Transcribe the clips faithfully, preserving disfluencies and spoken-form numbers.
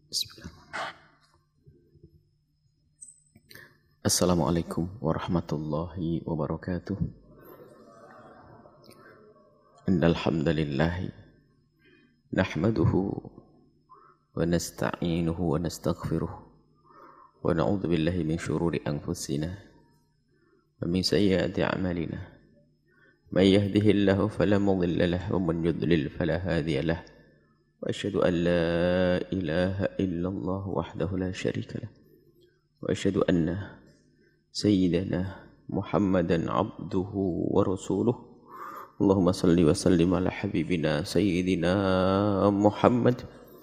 Bismillah. Assalamualaikum warahmatullahi wabarakatuh. Innal hamdalillah nahmaduhu wa nasta'inuhu wa nastaghfiruh wa na'udzu billahi min shururi anfusina wa min sayyiati a'malina. May yahdihillahu fala mudilla lahu wa man yudlil fala hadiya lahu. وأشهد أن لا إله إلا الله وحده لا شريك له وأشهد أن سيدنا محمدا عبده ورسوله اللهم صل وسلم على حبيبنا سيدنا محمد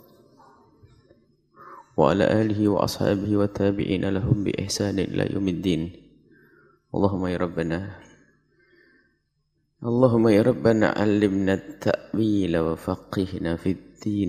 وعلى آله وأصحابه والتابعين لهم بإحسان إلى يوم الدين اللهم يا ربنا اللهم يا ربنا علمنا التأويل وفقهنا في الدين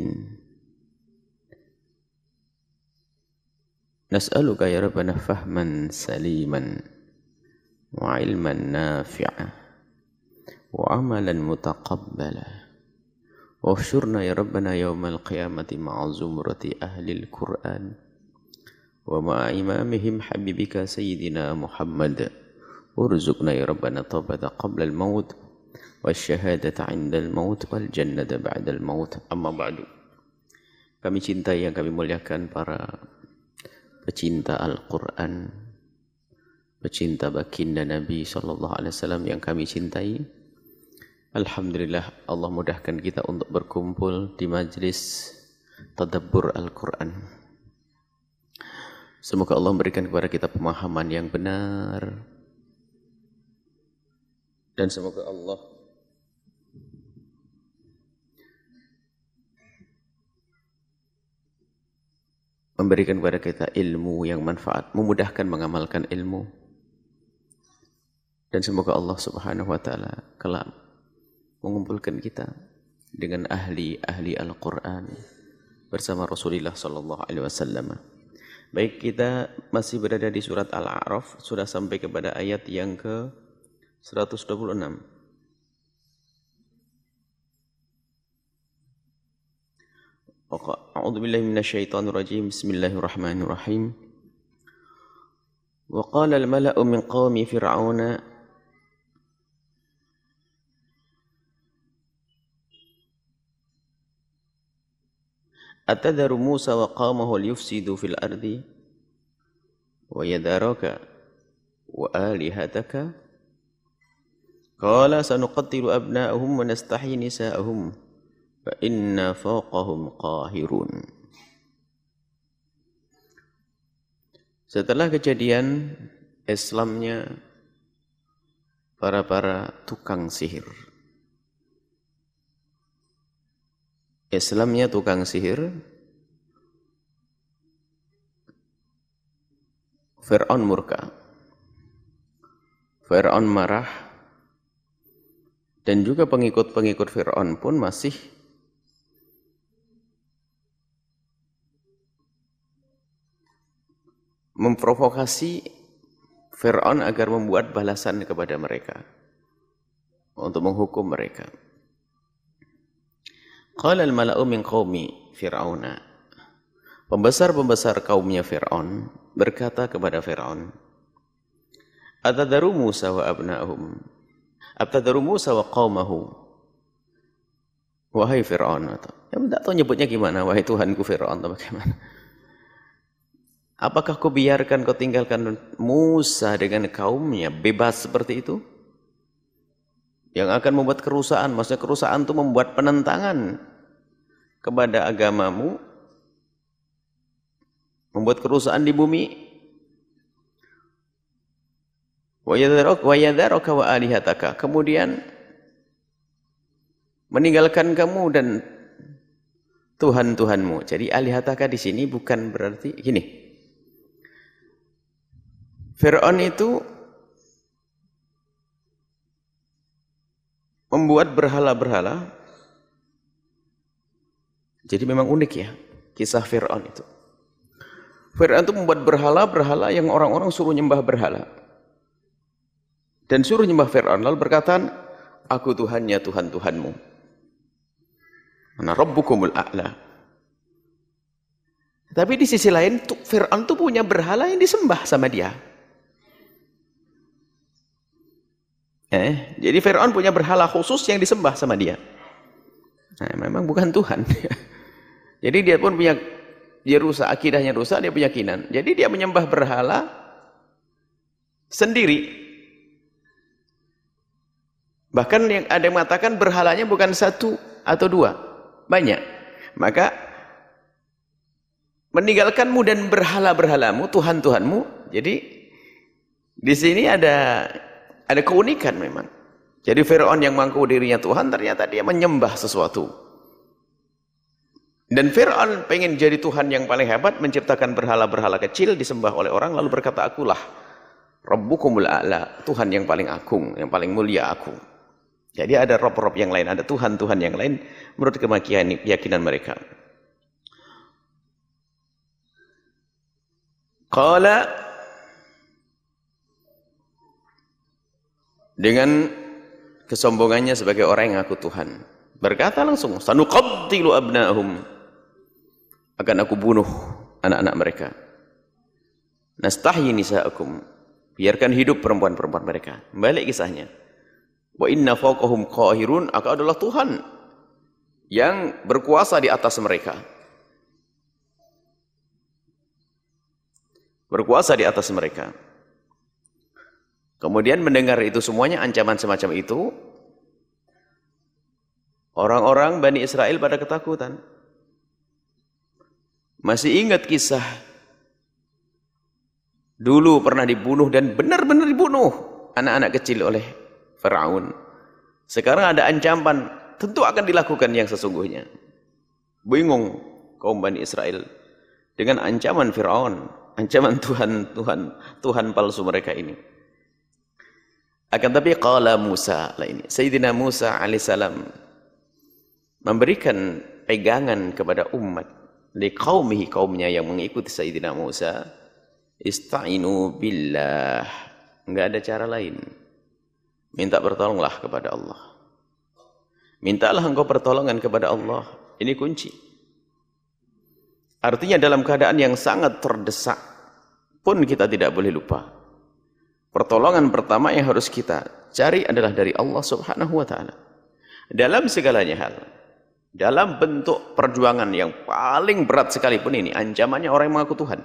نسألك يا ربنا فهما سليما وعلما نافعا وعملا متقبلا واحشرنا يا ربنا يوم القيامة مع زمرة أهل القرآن ومع إمامهم حبيبك سيدنا محمد وارزقنا يا ربنا التوبة قبل الموت والشهادة عند الموت والجنة بعد الموت. Amma ba'du. Kami cintai yang kami muliakan para pecinta Al-Quran, pecinta baginda Nabi sallallahu alaihi wasallam yang kami cintai. Alhamdulillah Allah mudahkan kita untuk berkumpul di majlis tadabbur Al-Quran. Semoga Allah memberikan kepada kita pemahaman yang benar dan semoga Allah memberikan kepada kita ilmu yang manfaat, memudahkan mengamalkan ilmu. Dan semoga Allah Subhanahu wa taala kelak mengumpulkan kita dengan ahli-ahli Al-Qur'an bersama Rasulullah sallallahu alaihi wasallam. Baik, kita masih berada di surat Al-A'raf, sudah sampai kepada ayat yang ke seratus dua puluh enam. A'udzu billahi minasyaitonir rajim. Bismillahirrahmanirrahim. Wa qala al-mala'u min qaumi fir'auna atadharu Musa wa qaumahu liyufsidu fil ardi wa yadharaka wa alihataka qala sanuqattilu abna'ahum wa nastahyi nisa'ahum fa inna fawqahum qahirun. Setelah kejadian Islamnya para-para tukang sihir, Islamnya tukang sihir, Fir'aun murka, Fir'aun marah, dan juga pengikut-pengikut Fir'aun pun masih memprovokasi Fir'aun agar membuat balasan kepada mereka untuk menghukum mereka. Qala al-mala'u min qaumi Fir'auna. Pembesar-pembesar kaumnya Fir'aun berkata kepada Fir'aun, Atadharu Musa wa abna'ahum. Atadharu Musa wa qaumahu. Wahai Fir'aun. Ya, tidak tahu nyebutnya gimana. Wahai Tuhanku Fir'aun atau bagaimana. Apakah kau biarkan kau tinggalkan Musa dengan kaumnya bebas seperti itu? Yang akan membuat kerusakan. Maksudnya kerusakan itu membuat penentangan kepada agamamu. Membuat kerusakan di bumi. Wa yadharaka wa alihataka. Kemudian meninggalkan kamu dan Tuhan-Tuhanmu. Jadi alihataka di sini bukan berarti gini. Fir'aun itu membuat berhala-berhala. Jadi memang unik ya kisah Fir'aun itu. Fir'aun itu membuat berhala-berhala yang orang-orang suruh nyembah berhala. Dan suruh nyembah Fir'aun. Lalu berkata, aku Tuhannya Tuhan-Tuhanmu. Ana rabbukumul a'la. Tapi di sisi lain, Fir'aun itu punya berhala yang disembah sama dia. Eh, jadi Fir'aun punya berhala khusus yang disembah sama dia. Nah, memang bukan Tuhan. Jadi dia pun punya, dia rusak, akidahnya rusak, dia punya keyakinan. Jadi dia menyembah berhala sendiri. Bahkan yang ada yang mengatakan berhalanya bukan satu atau dua, banyak. Maka meninggalkanmu dan berhala-berhalamu, Tuhan-Tuhanmu. Jadi di sini ada ada keunikan memang. Jadi Fir'aun yang mengaku dirinya Tuhan, ternyata dia menyembah sesuatu. Dan Fir'aun pengen jadi Tuhan yang paling hebat, menciptakan berhala-berhala kecil disembah oleh orang, lalu berkata, akulah Rabbukumul A'la, Tuhan yang paling agung, yang paling mulia aku. Jadi ada rob-rob yang lain, ada Tuhan-Tuhan yang lain menurut keyakinan mereka. Qala, dengan kesombongannya sebagai orang yang aku Tuhan, berkata langsung, sanuqattilu abna'ahum, akan aku bunuh anak-anak mereka. Nastahyi nisa'akum, biarkan hidup perempuan-perempuan mereka. Balik kisahnya. Wa inna fawqahum qahirun, aku adalah Tuhan yang berkuasa di atas mereka. Berkuasa di atas mereka. Kemudian mendengar itu semuanya, ancaman semacam itu, orang-orang Bani Israel pada ketakutan. Masih ingat kisah dulu pernah dibunuh dan benar-benar dibunuh anak-anak kecil oleh Firaun. Sekarang ada ancaman, tentu akan dilakukan yang sesungguhnya. Bingung kaum Bani Israel dengan ancaman Firaun, ancaman Tuhan, Tuhan, Tuhan palsu mereka ini. Akan tapi qala Musa, lah ini Sayyidina Musa alaihissalam memberikan pegangan kepada umat, li qaumihi, kaumnya yang mengikuti Sayyidina Musa, ista'inu billah, enggak ada cara lain. Minta pertolonglah kepada Allah. Mintalah engkau pertolongan kepada Allah. Ini kunci. Artinya dalam keadaan yang sangat terdesak pun kita tidak boleh lupa. Pertolongan pertama yang harus kita cari adalah dari Allah Subhanahu wa taala. Dalam segalanya hal. Dalam bentuk perjuangan yang paling berat sekalipun ini, ancamannya orang yang mengaku Tuhan.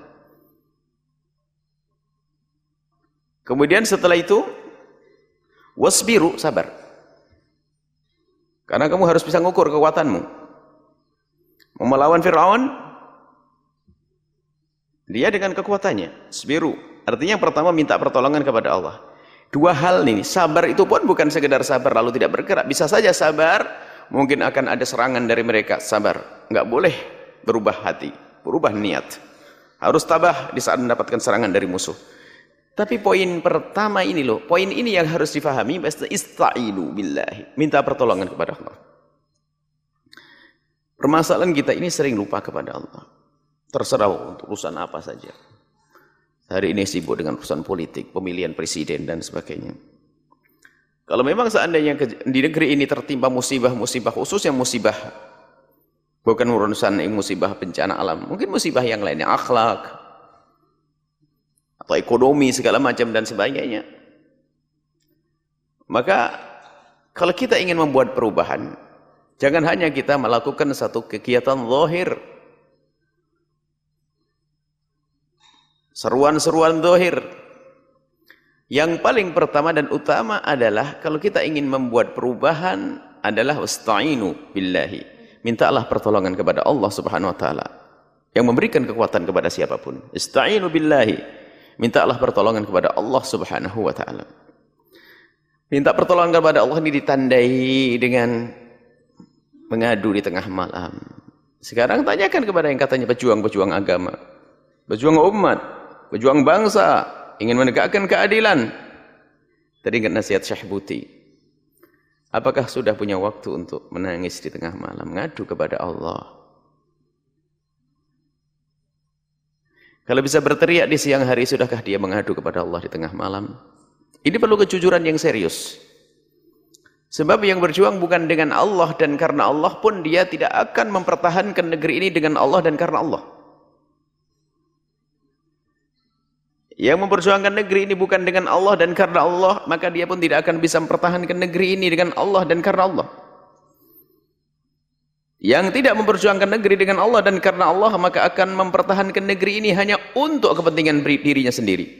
Kemudian setelah itu, wasbiru, sabar. Karena kamu harus bisa mengukur kekuatanmu. Mau melawan Fir'aun, dia dengan kekuatannya. Sbiru, artinya yang pertama minta pertolongan kepada Allah. Dua hal ini, sabar itu pun bukan sekedar sabar lalu tidak bergerak. Bisa saja sabar, mungkin akan ada serangan dari mereka, sabar. Enggak boleh berubah hati, berubah niat. Harus tabah di saat mendapatkan serangan dari musuh. Tapi poin pertama ini loh, poin ini yang harus difahami, ista'inu billahi, minta pertolongan kepada Allah. Permasalahan kita ini sering lupa kepada Allah. Terserah untuk urusan apa saja. Hari ini sibuk dengan urusan politik, pemilihan presiden dan sebagainya. Kalau memang seandainya di negeri ini tertimpa musibah-musibah, khususnya musibah, bukan urusan musibah bencana alam, mungkin musibah yang lainnya, akhlak, atau ekonomi segala macam dan sebagainya. Maka kalau kita ingin membuat perubahan, jangan hanya kita melakukan satu kegiatan zahir, seruan-seruan zahir. Yang paling pertama dan utama adalah kalau kita ingin membuat perubahan adalah usta'inu billahi, mintalah pertolongan kepada Allah Subhanahu wa taala yang memberikan kekuatan kepada siapapun. Ista'inu billahi, mintalah pertolongan kepada Allah Subhanahu wa taala. Minta pertolongan kepada Allah ini ditandai dengan mengadu di tengah malam. Sekarang tanyakan kepada yang katanya pejuang-pejuang agama, pejuang umat, pejuang bangsa, ingin menegakkan keadilan. Tadi ingat nasihat Syekh Buti. Apakah sudah punya waktu untuk menangis di tengah malam, ngadu kepada Allah? Kalau bisa berteriak di siang hari, sudahkah dia mengadu kepada Allah di tengah malam? Ini perlu kejujuran yang serius. Sebab yang berjuang bukan dengan Allah dan karena Allah pun dia tidak akan mempertahankan negeri ini dengan Allah dan karena Allah. Yang memperjuangkan negeri ini bukan dengan Allah dan karena Allah, maka dia pun tidak akan bisa mempertahankan negeri ini dengan Allah dan karena Allah. Yang tidak memperjuangkan negeri dengan Allah dan karena Allah, maka akan mempertahankan negeri ini hanya untuk kepentingan dirinya sendiri.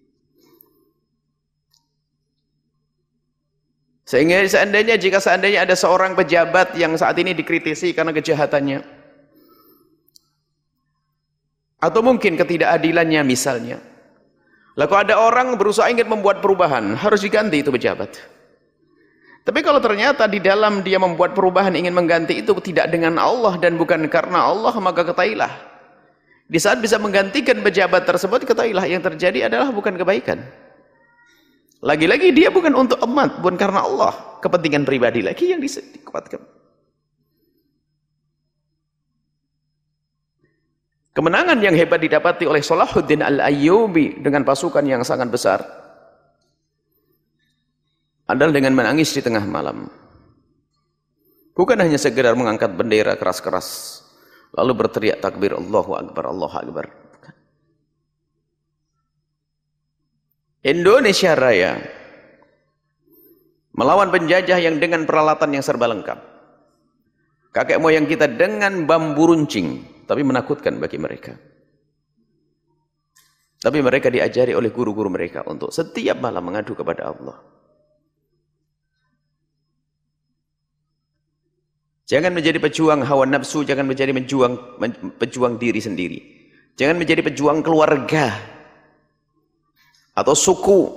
Sehingga seandainya, jika seandainya ada seorang pejabat yang saat ini dikritisi karena kejahatannya, atau mungkin ketidakadilannya misalnya, lalu ada orang berusaha ingin membuat perubahan, harus diganti itu pejabat. Tapi kalau ternyata di dalam dia membuat perubahan ingin mengganti itu tidak dengan Allah dan bukan karena Allah, maka ketahuilah, di saat bisa menggantikan pejabat tersebut, ketahuilah yang terjadi adalah bukan kebaikan. Lagi-lagi dia bukan untuk umat, bukan karena Allah, kepentingan pribadi lagi yang dikuatkan. Kemenangan yang hebat didapati oleh Salahuddin Al-Ayyubi dengan pasukan yang sangat besar adalah dengan menangis di tengah malam. Bukan hanya sekedar mengangkat bendera keras-keras lalu berteriak takbir Allahu Akbar, Allahu Akbar. Indonesia Raya melawan penjajah yang dengan peralatan yang serba lengkap. Kakek moyang kita dengan bambu runcing, tapi menakutkan bagi mereka. Tapi mereka diajari oleh guru-guru mereka untuk setiap malam mengadu kepada Allah. Jangan menjadi pejuang hawa nafsu, jangan menjadi pejuang, pejuang diri sendiri. Jangan menjadi pejuang keluarga atau suku.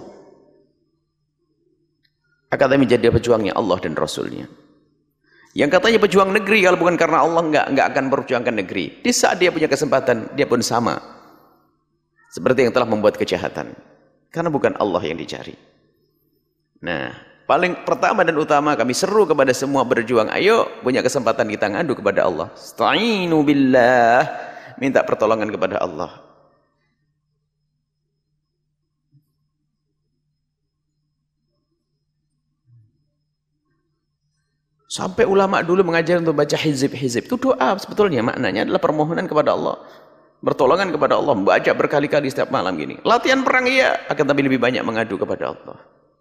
Akan tapi menjadi pejuangnya Allah dan Rasulnya. Yang katanya pejuang negeri, kalau bukan karena Allah enggak, enggak akan memperjuangkan negeri. Di saat dia punya kesempatan, dia pun sama seperti yang telah membuat kejahatan, karena bukan Allah yang dicari. Nah, paling pertama dan utama kami seru kepada semua berjuang, ayo punya kesempatan kita ngadu kepada Allah. Sta'inu billah, minta pertolongan kepada Allah. Sampai ulama dulu mengajar untuk baca hizib-hizib. Itu doa sebetulnya, maknanya adalah permohonan kepada Allah. Bertolongan kepada Allah, membaca berkali-kali setiap malam gini. Latihan perang iya, akan tapi lebih banyak mengadu kepada Allah.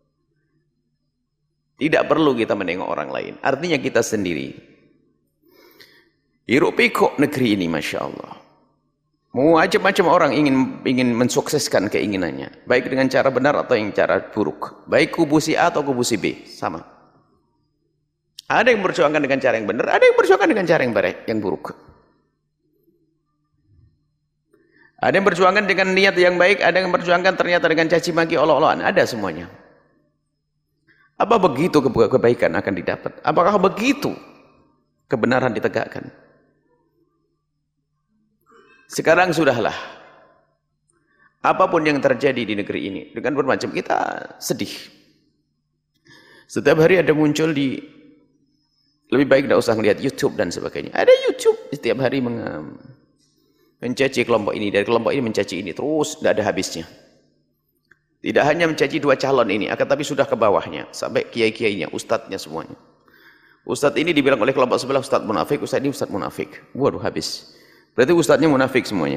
Tidak perlu kita menengok orang lain. Artinya kita sendiri. Hiruk pikuk negeri ini, Masya Allah. Mau macam-macam orang ingin ingin mensukseskan keinginannya. Baik dengan cara benar atau yang cara buruk. Baik kubu si A atau kubu si B, sama. Ada yang berjuangkan dengan cara yang benar, ada yang berjuangkan dengan cara yang baik, yang buruk. Ada yang berjuangkan dengan niat yang baik, ada yang berjuangkan ternyata dengan caci maki, olok-olokan, ada semuanya. Apa begitu kebaikan akan didapat? Apakah begitu kebenaran ditegakkan? Sekarang sudahlah. Apapun yang terjadi di negeri ini, dengan bermacam kita sedih. Setiap hari ada muncul di, lebih baik tidak usah melihat YouTube dan sebagainya. Ada YouTube setiap hari meng, mencaci kelompok ini, dari kelompok ini mencaci ini, terus tidak ada habisnya. Tidak hanya mencaci dua calon ini, akan tapi sudah ke bawahnya, sampai kiai-kiainya, ustadznya semuanya. Ustadz ini dibilang oleh kelompok sebelah ustadz munafik, ustadz ini ustadz munafik. Waduh, habis. Berarti ustadznya munafik semuanya.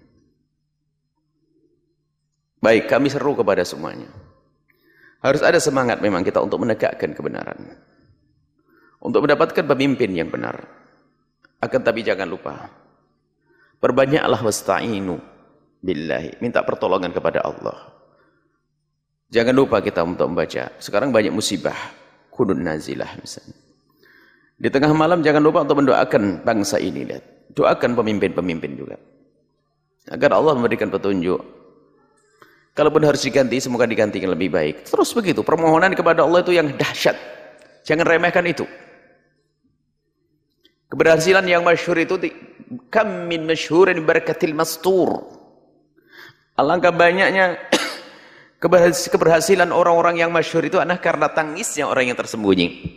Baik, kami seru kepada semuanya. Harus ada semangat memang kita untuk menegakkan kebenaran. Untuk mendapatkan pemimpin yang benar. Akan tapi jangan lupa, perbanyaklah wasta'inu billahi, minta pertolongan kepada Allah. Jangan lupa kita untuk membaca. Sekarang banyak musibah, kunun nazilah misalnya. Di tengah malam jangan lupa untuk mendoakan bangsa ini. Lihat. Doakan pemimpin-pemimpin juga. Agar Allah memberikan petunjuk. Kalaupun harus diganti, semoga diganti yang lebih baik. Terus begitu, permohonan kepada Allah itu yang dahsyat. Jangan remehkan itu. Keberhasilan yang masyhur itu, kam min masyhurin barakatil mastur. Alangkah banyaknya keberhasilan orang-orang yang masyhur itu adalah karena tangisnya orang yang tersembunyi.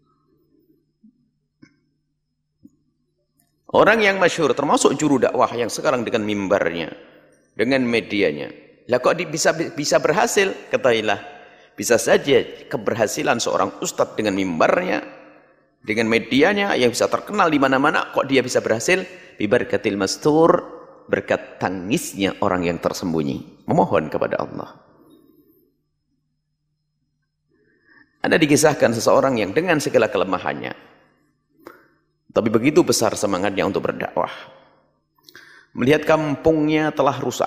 Orang yang masyhur termasuk juru dakwah yang sekarang dengan mimbarnya, dengan medianya. Lah kok bisa bisa berhasil? Ketahuilah, bisa saja keberhasilan seorang ustadz dengan mimbarnya, dengan medianya yang bisa terkenal di mana-mana, kok dia bisa berhasil? Bibarakatil mastur, berkat tangisnya orang yang tersembunyi. memohon kepada Allah. Ada dikisahkan seseorang yang dengan segala kelemahannya, tapi begitu besar semangatnya untuk berdakwah. Melihat kampungnya telah rusak.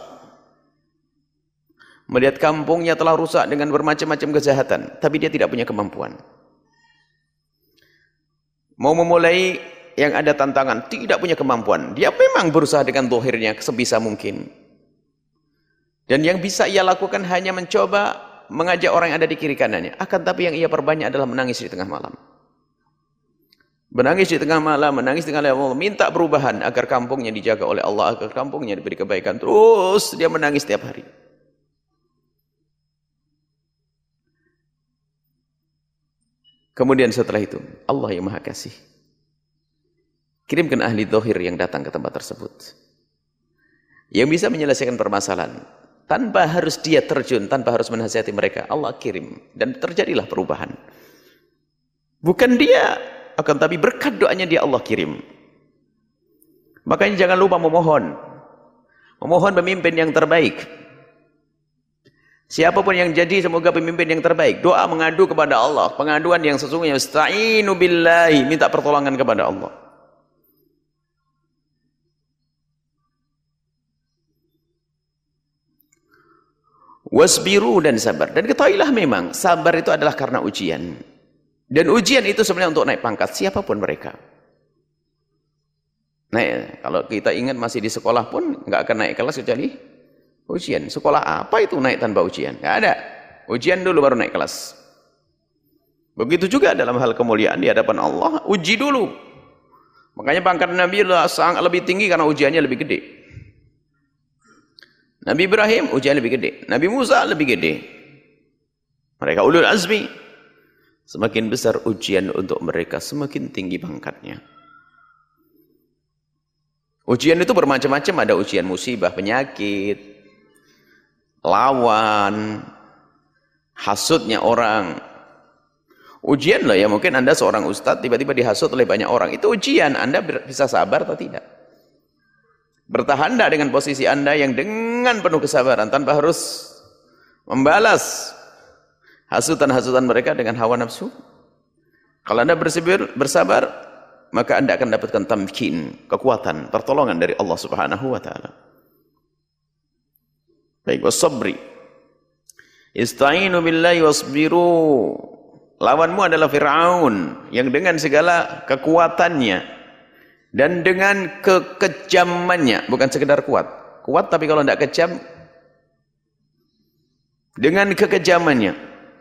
Melihat kampungnya telah rusak dengan bermacam-macam kejahatan, tapi dia tidak punya kemampuan. Mau memulai yang ada tantangan, tidak punya kemampuan. Dia memang berusaha dengan zahirnya sebisa mungkin. Dan yang bisa ia lakukan hanya mencoba mengajak orang yang ada di kiri kanannya. Akan tapi yang ia perbanyak adalah menangis di tengah malam. Menangis di tengah malam, menangis di tengah malam, minta perubahan agar kampungnya dijaga oleh Allah, agar kampungnya diberi kebaikan. Terus dia menangis setiap hari. Kemudian setelah itu, Allah yang Maha Kasih kirimkan ahli zahir yang datang ke tempat tersebut, yang bisa menyelesaikan permasalahan tanpa harus dia terjun, tanpa harus menasihati mereka. Allah kirim dan terjadilah perubahan. Bukan dia, akan tapi berkat doanya dia Allah kirim. Makanya jangan lupa memohon. Memohon pemimpin yang terbaik. Siapapun yang jadi, semoga pemimpin yang terbaik. Doa mengadu kepada Allah, pengaduan yang sesungguhnya ista'inu billahi, minta pertolongan kepada Allah. Wasbiru, dan sabar. Dan ketahuilah memang sabar itu adalah karena ujian. Dan ujian itu sebenarnya untuk naik pangkat siapapun mereka. Nah, kalau kita ingat masih di sekolah pun nggak akan naik kelas kecuali ujian. Sekolah apa itu naik tanpa ujian? Nggak ada. Ujian dulu baru naik kelas. Begitu juga dalam hal kemuliaan di hadapan Allah, uji dulu. Makanya pangkat Nabi sangat lebih tinggi karena ujiannya lebih gede. Nabi Ibrahim ujian lebih gede, Nabi Musa lebih gede. Mereka ulul azmi. Semakin besar ujian untuk mereka, semakin tinggi pangkatnya. Ujian itu bermacam-macam, ada ujian musibah, penyakit, lawan, hasutnya orang. Ujian loh ya, mungkin Anda seorang ustadz tiba-tiba dihasut oleh banyak orang. Itu ujian, Anda bisa sabar atau tidak? Bertahan tidak dengan posisi Anda yang dengan penuh kesabaran tanpa harus membalas hasutan-hasutan mereka dengan hawa nafsu? Kalau Anda bersabar, bersabar, maka Anda akan dapatkan tamkin, kekuatan, pertolongan dari Allah Subhanahu wa taala. Baik, wasabri. Ista'inu billahi wasbiru. Lawanmu adalah Fir'aun yang dengan segala kekuatannya dan dengan kekejamannya, bukan sekedar kuat. Kuat tapi kalau tidak kejam, dengan kekejamannya.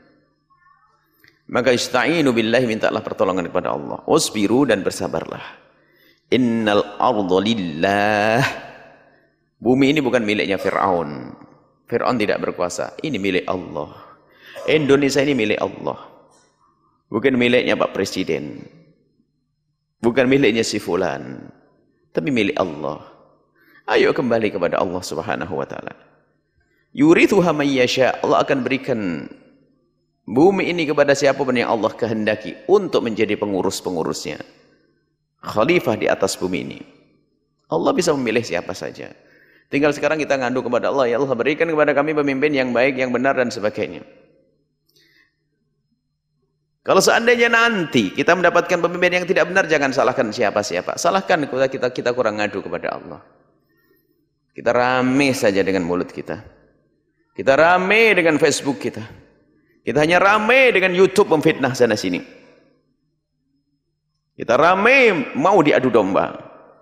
Maka ista'inu billahi, mintalah pertolongan kepada Allah. Wasbiru, dan bersabarlah. Innal arda lillah. Bumi ini bukan miliknya Fir'aun. Fir'aun tidak berkuasa. Ini milik Allah. Indonesia ini milik Allah. Bukan miliknya Pak Presiden. Bukan miliknya si fulan, tapi milik Allah. Ayo kembali kepada Allah Subhanahu wa taala. Yurithuha man yasha. Allah akan berikan bumi ini kepada siapapun yang Allah kehendaki untuk menjadi pengurus-pengurusnya. Khalifah di atas bumi ini. Allah bisa memilih siapa saja. Tinggal sekarang kita ngadu kepada Allah, ya Allah berikan kepada kami pemimpin yang baik, yang benar dan sebagainya. Kalau seandainya nanti kita mendapatkan pemimpin yang tidak benar, jangan salahkan siapa-siapa. Salahkan kita, kita kita kurang ngadu kepada Allah. Kita rame saja dengan mulut kita. Kita rame dengan Facebook kita. Kita hanya rame dengan YouTube memfitnah sana sini. Kita rame mau diadu domba.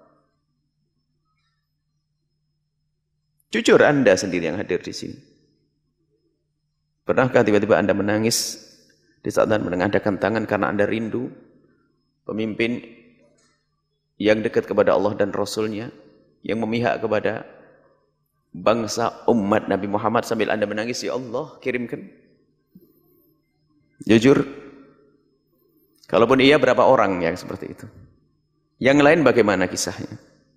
Jujur Anda sendiri yang hadir di sini. Pernahkah tiba-tiba Anda menangis di saat Anda mengadakan tangan karena Anda rindu pemimpin yang dekat kepada Allah dan Rasulnya, yang memihak kepada bangsa umat Nabi Muhammad, sambil Anda menangis, ya Allah kirimkan? Jujur, kalaupun iya, berapa orang yang seperti itu? Yang lain bagaimana kisahnya?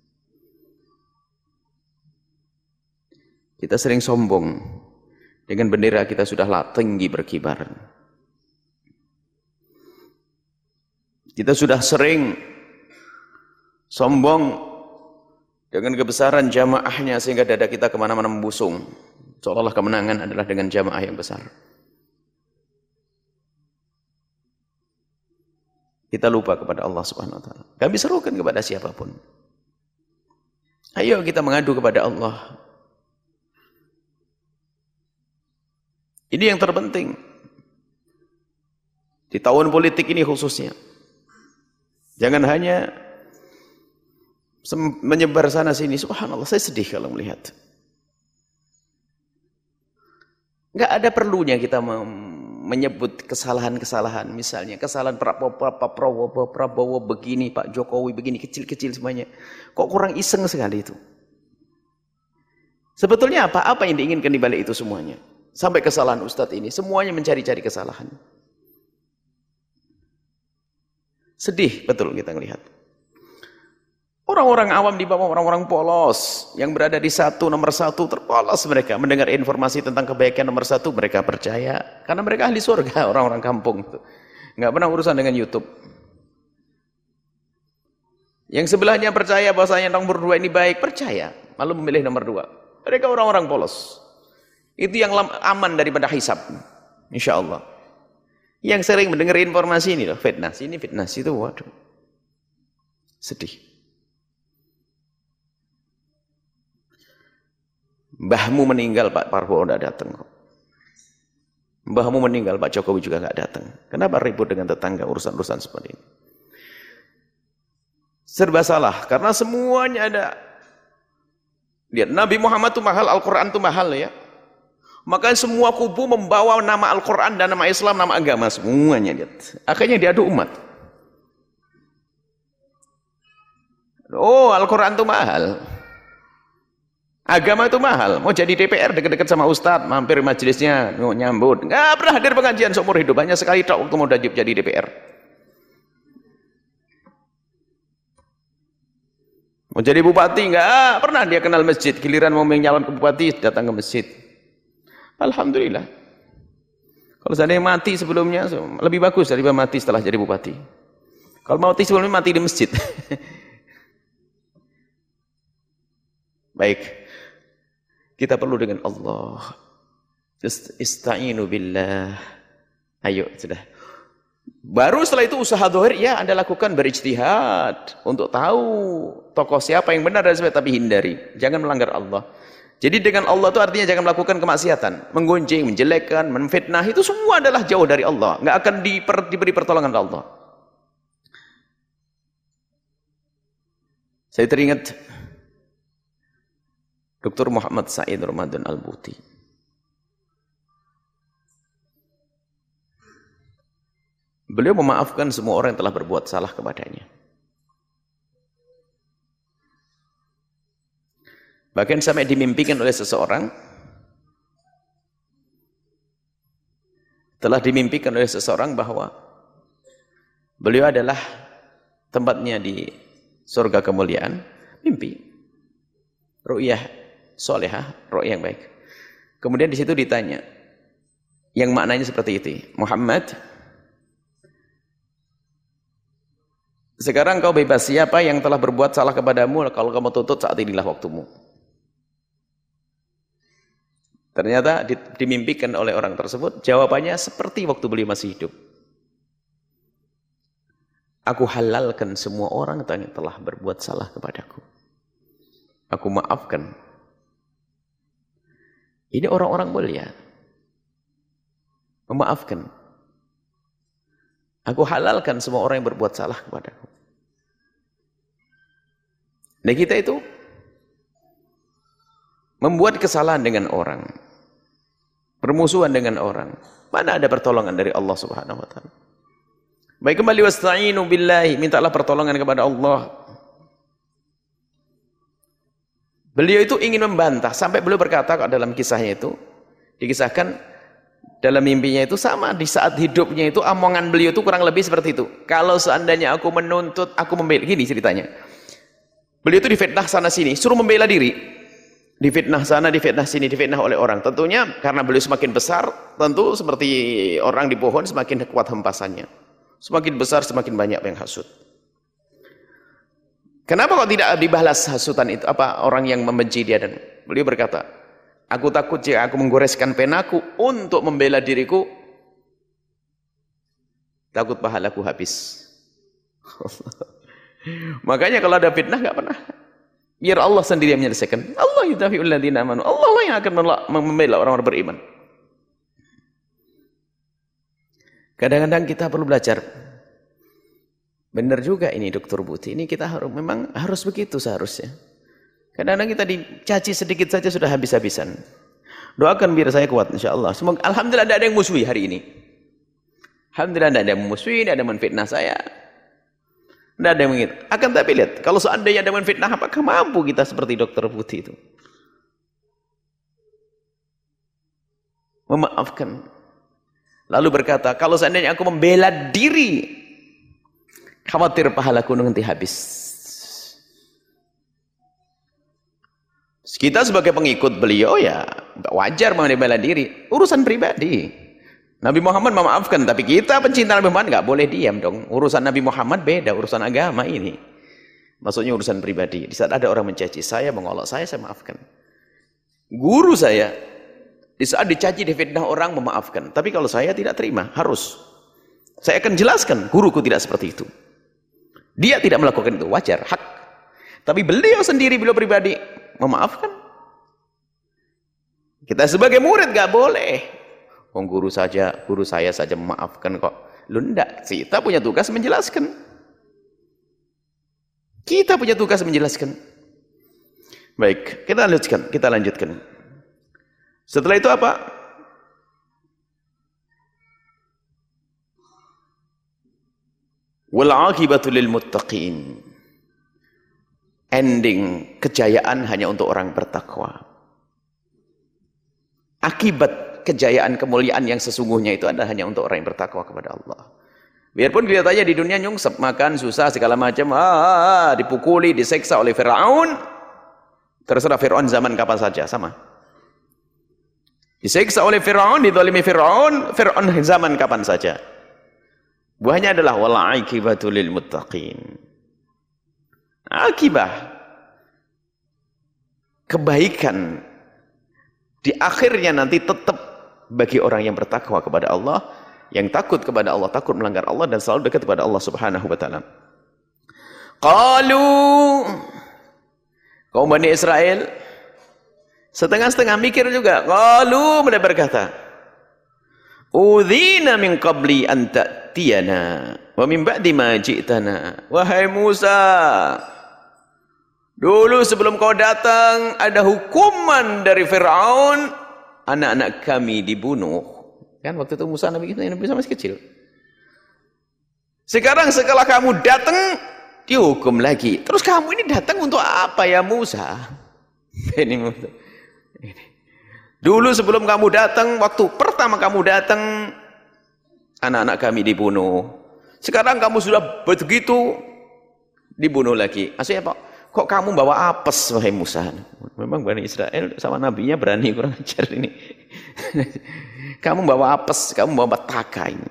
Kita sering sombong dengan bendera kita sudah tinggi berkibar. Kita sudah sering sombong dengan kebesaran jamaahnya sehingga dada kita kemana-mana membusung. Seolah-olah kemenangan adalah dengan jamaah yang besar. Kita lupa kepada Allah Subhanahu wa taala. Kami serukan kepada siapapun. Ayo kita mengadu kepada Allah. Ini yang terpenting. Di tahun politik ini khususnya. Jangan hanya menyebar sana sini. Subhanallah, saya sedih kalau melihat. Enggak ada perlunya kita menyebut kesalahan-kesalahan. Misalnya kesalahan Pak Prabowo, Pak Prabowo begini, Pak Jokowi begini, kecil-kecil semuanya. Kok kurang iseng sekali itu? Sebetulnya apa? Apa yang diinginkan di balik itu semuanya? Sampai kesalahan Ustadz ini, semuanya mencari-cari kesalahan. Sedih betul kita melihat. Orang-orang awam di bawah orang-orang polos yang berada di satu nomor satu terpolos mereka mendengar informasi tentang kebaikan nomor satu mereka percaya karena mereka ahli surga orang-orang kampung itu nggak pernah urusan dengan YouTube. Yang sebelahnya percaya bahwasanya nomor dua ini baik percaya malu memilih nomor dua. Mereka orang-orang polos. Itu yang aman daripada hisab, insya Allah. Yang sering mendengar informasi ini loh, fitnah, sini fitnah, situ, waduh, sedih. Mbahmu meninggal, Pak Prabowo tidak datang kok. Mbahmu meninggal, Pak Jokowi juga nggak datang. Kenapa ribut dengan tetangga urusan-urusan seperti ini? Serba salah, karena semuanya ada. Lihat, Nabi Muhammad itu mahal, Al-Quran itu mahal ya. Maka semua kubu membawa nama Al-Quran dan nama Islam, nama agama semuanya. Lihat. Akhirnya diadu umat. Oh, Al-Quran itu mahal. Agama itu mahal. Mau jadi D P R dekat-dekat sama Ustadz, mampir majelisnya, mau nyambut. Nggak pernah hadir pengajian seumur hidup. Hanya sekali tak waktu mau jadi D P R. Mau jadi bupati, nggak pernah dia kenal masjid. Giliran mau menyalon ke bupati, datang ke masjid. Alhamdulillah. Kalau saya mati sebelumnya, lebih bagus daripada mati setelah jadi bupati. Kalau mati sebelumnya, mati di masjid. Baik. Kita perlu dengan Allah. Ista'inu billah. Ayo, sudah. Baru setelah itu usaha zahir, ya Anda lakukan berijtihad. Untuk tahu tokoh siapa yang benar dan sebagainya, tapi hindari. Jangan melanggar Allah. Jadi dengan Allah itu artinya jangan melakukan kemaksiatan. Menggunjing, menjelekkan, menfitnah, itu semua adalah jauh dari Allah. Nggak akan diper, diberi pertolongan oleh Allah. Saya teringat Doktor Muhammad Said Ramadan Al-Buti. Beliau memaafkan semua orang yang telah berbuat salah kepadanya. Bahkan sampai dimimpikan oleh seseorang, telah dimimpikan oleh seseorang bahwa beliau adalah tempatnya di surga kemuliaan, mimpi, ru'yah solehah, ru'yah yang baik. Kemudian di situ ditanya, yang maknanya seperti itu, Muhammad, sekarang kau bebas, siapa yang telah berbuat salah kepadamu, kalau kamu tuntut saat inilah waktumu. Ternyata dimimpikan oleh orang tersebut, jawabannya seperti waktu beliau masih hidup. Aku halalkan semua orang yang telah berbuat salah kepadaku. Aku maafkan. Ini orang-orang mulia. Memaafkan. Aku halalkan semua orang yang berbuat salah kepadaku. Nah kita itu membuat kesalahan dengan orang, permusuhan dengan orang, mana ada pertolongan dari Allah Subhanahu wa taala. Baik, kembali wasta'inu billahi, mintalah pertolongan kepada Allah. Beliau itu ingin membantah, sampai beliau berkata dalam kisahnya itu, dikisahkan dalam mimpinya itu sama, di saat hidupnya itu omongan beliau itu kurang lebih seperti itu. Kalau seandainya aku menuntut, aku membela, gini ceritanya. Beliau itu difitnah sana sini, suruh membela diri. Difitnah sana, difitnah sini, difitnah oleh orang. Tentunya karena beliau semakin besar, tentu seperti orang di pohon semakin kuat hempasannya. Semakin besar, semakin banyak yang hasut. Kenapa kok tidak dibalas hasutan itu? Apa orang yang membenci dia? Dan beliau berkata, Aku takut jika aku menggoreskan penaku untuk membela diriku, takut pahalaku habis. Makanya kalau ada fitnah nggak pernah. Biar Allah sendiri yang menyelesaikan. Allah yudafi'ul ladzina amanu. Allah lah yang akan membela orang-orang beriman. Kadang-kadang kita perlu belajar. Benar juga ini Dokter Buti. Ini kita harus memang harus begitu seharusnya. Kadang-kadang kita dicaci sedikit saja sudah habis-habisan. Doakan biar saya kuat insyaallah. Semoga alhamdulillah tidak ada yang musuhi hari ini. Alhamdulillah tidak ada yang musuhi, tidak ada yang menfitnah saya. Tidak ada yang begitu. Akan tapi lihat, kalau seandainya ada yang menfitnah, apakah mampu kita seperti Dokter Buti itu? Memaafkan. Lalu berkata, kalau seandainya aku membela diri, khawatir pahalaku nanti habis. Kita sebagai pengikut beliau ya wajar membela diri, urusan pribadi. Nabi Muhammad memaafkan, tapi kita pencinta Nabi Muhammad nggak boleh diam dong. Urusan Nabi Muhammad beda, urusan agama ini. Maksudnya urusan pribadi. Di saat ada orang mencaci saya, mengolok saya, saya maafkan. Guru saya, di saat dicaci, difitnah orang, memaafkan. Tapi kalau saya tidak terima, harus. Saya akan jelaskan, guruku tidak seperti itu. Dia tidak melakukan itu, wajar, hak. Tapi beliau sendiri, beliau pribadi, memaafkan. Kita sebagai murid gak boleh. Oh, guru saja, guru saya saja memaafkan kok. Lu enggak, kita punya tugas menjelaskan. Kita punya tugas menjelaskan. Baik, kita lanjutkan, kita lanjutkan. Setelah itu apa? Wal 'aqibatu lil muttaqin. Ending kejayaan hanya untuk orang bertakwa. Akibat kejayaan kemuliaan yang sesungguhnya itu adalah hanya untuk orang yang bertakwa kepada Allah. Biarpun kelihatannya di dunia nyungsep, makan susah segala macam, ah, dipukuli, diseksa oleh Firaun. Terserah Firaun zaman kapan saja sama. Diseksa oleh Firaun, dizalimi Firaun, Firaun zaman kapan saja. Buahnya adalah wal 'aqibatu lil muttaqin. Akibah kebaikan di akhirnya nanti tetap bagi orang yang bertakwa kepada Allah, yang takut kepada Allah, takut melanggar Allah dan selalu dekat kepada Allah Subhanahu wa taala. Qalu, kaum Bani Israel setengah-setengah mikir juga. Qalu, mereka berkata, udzina min qabli an ta'tiyana wa min ba'di ma ji'tana. Wahai Musa, dulu sebelum kau datang ada hukuman dari Firaun, anak-anak kami dibunuh. Kan waktu itu Musa Nabi kita Nabi masih kecil. Sekarang setelah kamu datang dihukum lagi. Terus kamu ini datang untuk apa ya Musa? Ini Musa. Dulu sebelum kamu datang, waktu pertama kamu datang, anak-anak kami dibunuh. Sekarang kamu sudah begitu, dibunuh lagi. Maksudnya apa? Kok kamu bawa apes, wahai Musa? Memang Bani Israel sama nabinya berani, kurang ajar ini. Kamu bawa apes, kamu bawa petaka ini.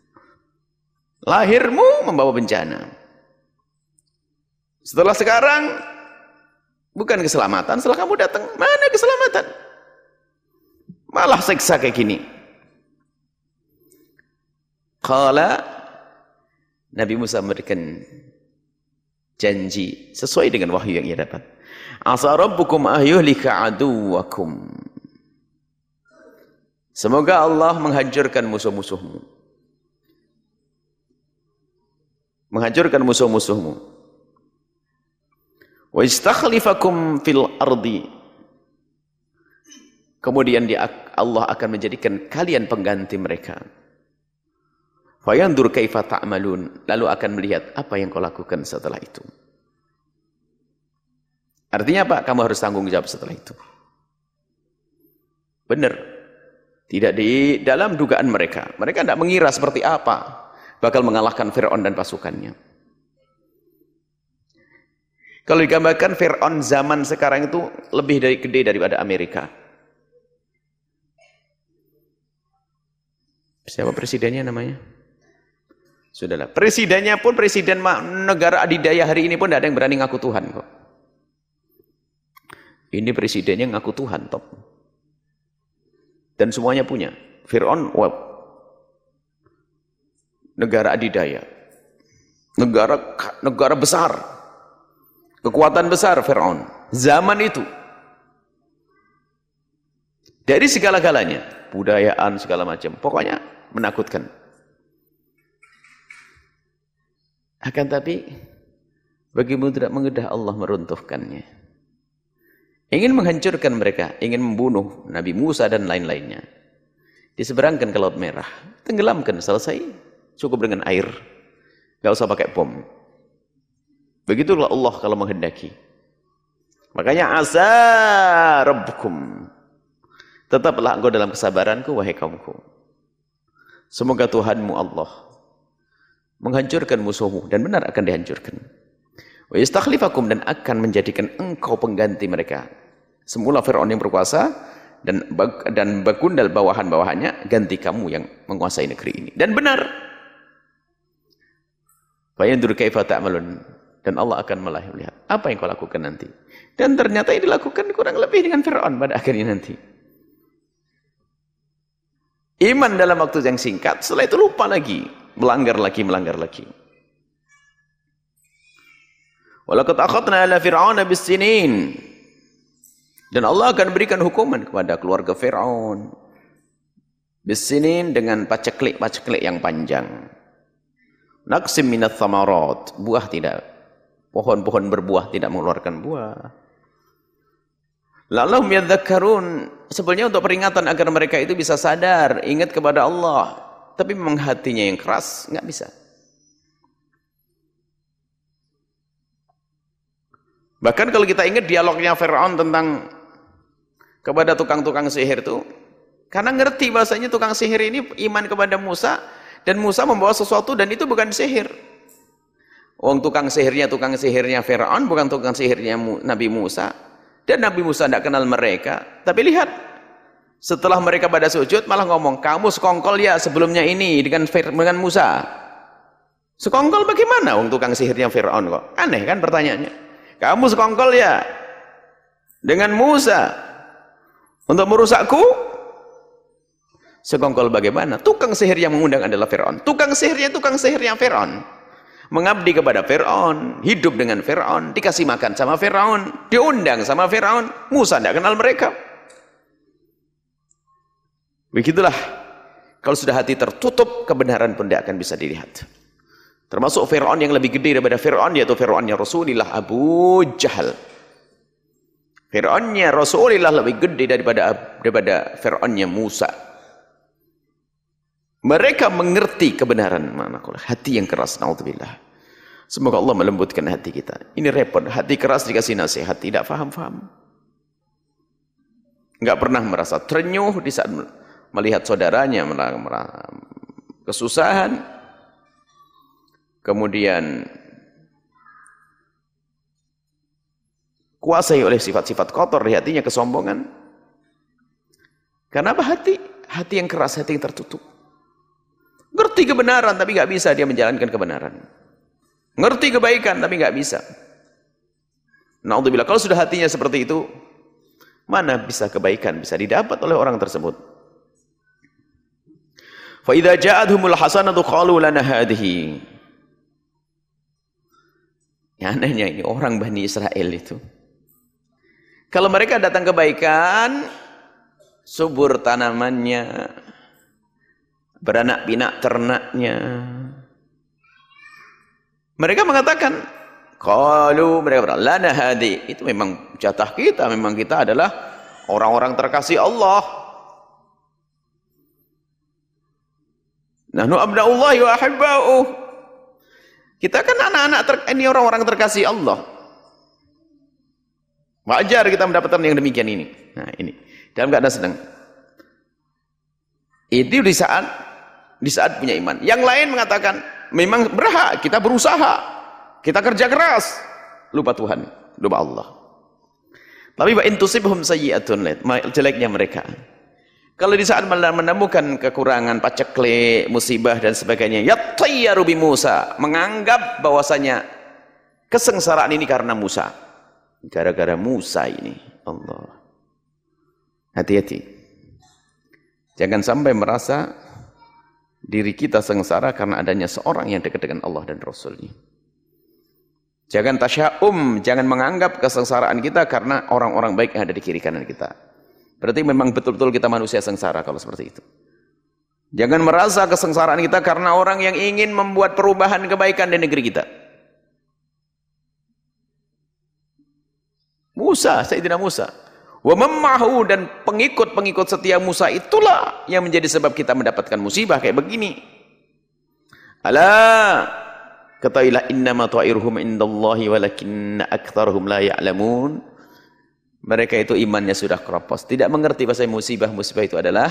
Lahirmu membawa bencana. Setelah sekarang, bukan keselamatan. Setelah kamu datang, mana keselamatan? Malah seksa kayak gini. Qala, Nabi Musa memberikan janji sesuai dengan wahyu yang ia dapat. Asa rabbukum ayyuhlika aduwakum. Semoga Allah menghancurkan musuh-musuhmu. Menghancurkan musuh-musuhmu. Wa istakhlifakum fil ardi. Kemudian dia, Allah akan menjadikan kalian pengganti mereka. Fayandur kaifa ta'malun. Lalu akan melihat apa yang kau lakukan setelah itu. Artinya apa? Kamu harus tanggung jawab setelah itu. Benar. Tidak di dalam dugaan mereka. Mereka tidak mengira seperti apa bakal mengalahkan Fir'aun dan pasukannya. Kalau digambarkan Fir'aun zaman sekarang itu lebih dari gede daripada Amerika. Siapa presidennya namanya? Sudahlah. Presidennya pun, presiden negara adidaya hari ini pun tidak ada yang berani ngaku Tuhan kok. Ini presidennya ngaku Tuhan top. Dan semuanya punya. Fir'aun, wow, negara adidaya. Negara negara besar. Kekuatan besar Fir'aun. Zaman itu. Dari segala-galanya. Budayaan, segala macam. Pokoknya menakutkan. Akan tapi, bagimu tidak mengedah Allah meruntuhkannya. Ingin menghancurkan mereka. Ingin membunuh Nabi Musa dan lain-lainnya. Diseberangkan ke Laut Merah. Tenggelamkan, selesai. Cukup dengan air. Gak usah pakai bom. Begitulah Allah kalau menghendaki. Makanya asa rabbukum. Tetaplah engkau dalam kesabaranku, wahai kaumku. Semoga Tuhanmu Allah menghancurkan musuhmu. Dan benar akan dihancurkan. Wa yastakhlifakum, dan akan menjadikan engkau pengganti mereka. Semula Fir'aun yang berkuasa. Dan, dan bagundal bawahan-bawahannya. Ganti kamu yang menguasai negeri ini. Dan benar. Fayandur kaifa ta'malun. Dan Allah akan melihat apa yang kau lakukan nanti. Dan ternyata ini dilakukan kurang lebih dengan Fir'aun pada akhirnya nanti. Iman dalam waktu yang singkat, setelah itu lupa lagi. Melanggar lagi, melanggar lagi. Walaqad akhadna ala fir'auna bis-sinin. Dan Allah akan berikan hukuman kepada keluarga Fir'aun. Bis-sinin dengan paceklik-paceklik yang panjang. Naqsim minat thamarat. Buah tidak. Pohon-pohon berbuah tidak mengeluarkan buah. La'allahum yadhakkarun. Sebenarnya untuk peringatan agar mereka itu bisa sadar, ingat kepada Allah. Tapi memang hatinya yang keras, nggak bisa. Bahkan kalau kita ingat dialognya Fir'aun tentang kepada tukang-tukang sihir itu, karena ngerti bahasanya tukang sihir ini iman kepada Musa, dan Musa membawa sesuatu dan itu bukan sihir. Wong tukang sihirnya tukang sihirnya Fir'aun, bukan tukang sihirnya Nabi Musa. Dan Nabi Musa tidak kenal mereka. Tapi lihat, setelah mereka pada sujud malah ngomong, kamu sekongkol ya sebelumnya ini dengan, dengan Musa. Sekongkol bagaimana? Wong tukang sihirnya Fir'aun kok. Aneh kan pertanyaannya. Kamu sekongkol ya dengan Musa untuk merusakku? Sekongkol bagaimana? Tukang sihir yang mengundang adalah Fir'aun. Tukang sihirnya tukang sihirnya Fir'aun. Mengabdi kepada Fir'aun, hidup dengan Fir'aun, dikasih makan sama Fir'aun, diundang sama Fir'aun. Musa tidak kenal mereka. Begitulah. Kalau sudah hati tertutup, kebenaran pun tidak akan bisa dilihat. Termasuk Fir'aun yang lebih gede daripada Fir'aun, yaitu Fir'aunnya Rasulullah Abu Jahal. Fir'aunnya Rasulullah lebih gede daripada daripada Fir'aunnya Musa. Mereka mengerti kebenaran. Hati yang keras, naudzubillah. Semoga Allah melembutkan hati kita. Ini repot, hati keras dikasih nasihat, tidak faham-faham. Enggak pernah merasa terenyuh di saat melihat saudaranya kesusahan. Kemudian kuasai oleh sifat-sifat kotor di hatinya, kesombongan. Kenapa hati? Hati yang keras, hati yang tertutup. Ngerti kebenaran tapi nggak bisa dia menjalankan kebenaran. Ngerti kebaikan tapi nggak bisa. Naudzubillah, kalau sudah hatinya seperti itu, mana bisa kebaikan bisa didapat oleh orang tersebut. Fa idza ja'atuhumul hasanatu qalu lana hadhihi. Ya, anehnya ini orang Bani Israel itu. Kalau mereka datang kebaikan, subur tanamannya, beranak pinak ternaknya. Mereka mengatakan, qalu, mereka berkata, lana hadi, itu memang jatah kita, memang kita adalah orang-orang terkasih Allah. Nahnu abna'ullahi wa ahibba'uh. Kita kan anak-anak ter, ini orang-orang terkasih Allah. Wajar kita mendapatkan yang demikian ini. Nah, ini dalam keadaan sedang. Itu di saat di saat punya iman. Yang lain mengatakan, memang berhak, kita berusaha, kita kerja keras, lupa Tuhan, lupa Allah. Tapi wa in tusibhum sayyi'atun, jeleknya mereka. Kalau di saat menemukan kekurangan, paceklik, musibah dan sebagainya, yattayyaru bi Musa, menganggap bahwasanya kesengsaraan ini karena Musa. Gara-gara Musa ini, Allah. Hati-hati. Jangan sampai merasa diri kita sengsara karena adanya seorang yang dekat dengan Allah dan Rasul-Nya. Jangan tasya'um, jangan menganggap kesengsaraan kita karena orang-orang baik yang ada di kiri kanan kita. Berarti memang betul-betul kita manusia sengsara kalau seperti itu. Jangan merasa kesengsaraan kita karena orang yang ingin membuat perubahan kebaikan di negeri kita. Musa, Sayyidina Musa. Wa mammahu, dan pengikut-pengikut setia Musa itulah yang menjadi sebab kita mendapatkan musibah kayak begini. Ala, ketahuilah innama ta'iruhum indallahi walakinna aktsarahum la ya'lamun. Mereka itu imannya sudah keropos, tidak mengerti bahasa musibah-musibah itu adalah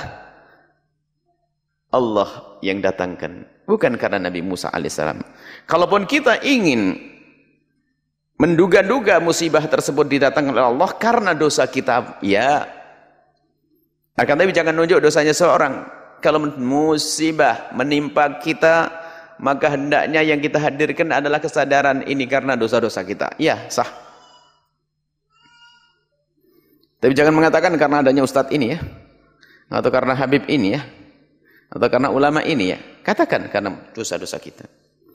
Allah yang datangkan, bukan karena Nabi Musa alaihissalam. Kalaupun kita ingin menduga-duga musibah tersebut didatangkan oleh Allah karena dosa kita, ya. Akan tapi jangan nunjuk dosanya seorang. Kalau musibah menimpa kita, maka hendaknya yang kita hadirkan adalah kesadaran ini karena dosa-dosa kita. Ya, sah. Tapi jangan mengatakan karena adanya ustadz ini ya, atau karena Habib ini ya, atau karena ulama ini ya. Katakan karena dosa-dosa kita.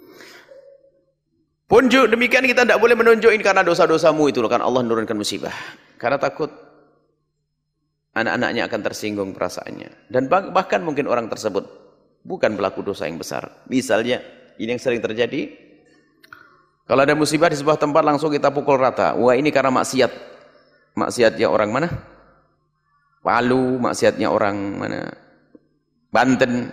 Pun demikian kita tidak boleh menunjukin karena dosa-dosamu itu loh, kan Allah menurunkan musibah. Karena takut anak-anaknya akan tersinggung perasaannya. Dan bahkan mungkin orang tersebut bukan pelaku dosa yang besar. Misalnya, ini yang sering terjadi. Kalau ada musibah di sebuah tempat langsung kita pukul rata. Wah, ini karena maksiat. Maksiatnya orang mana? Palu, maksiatnya orang mana? Banten.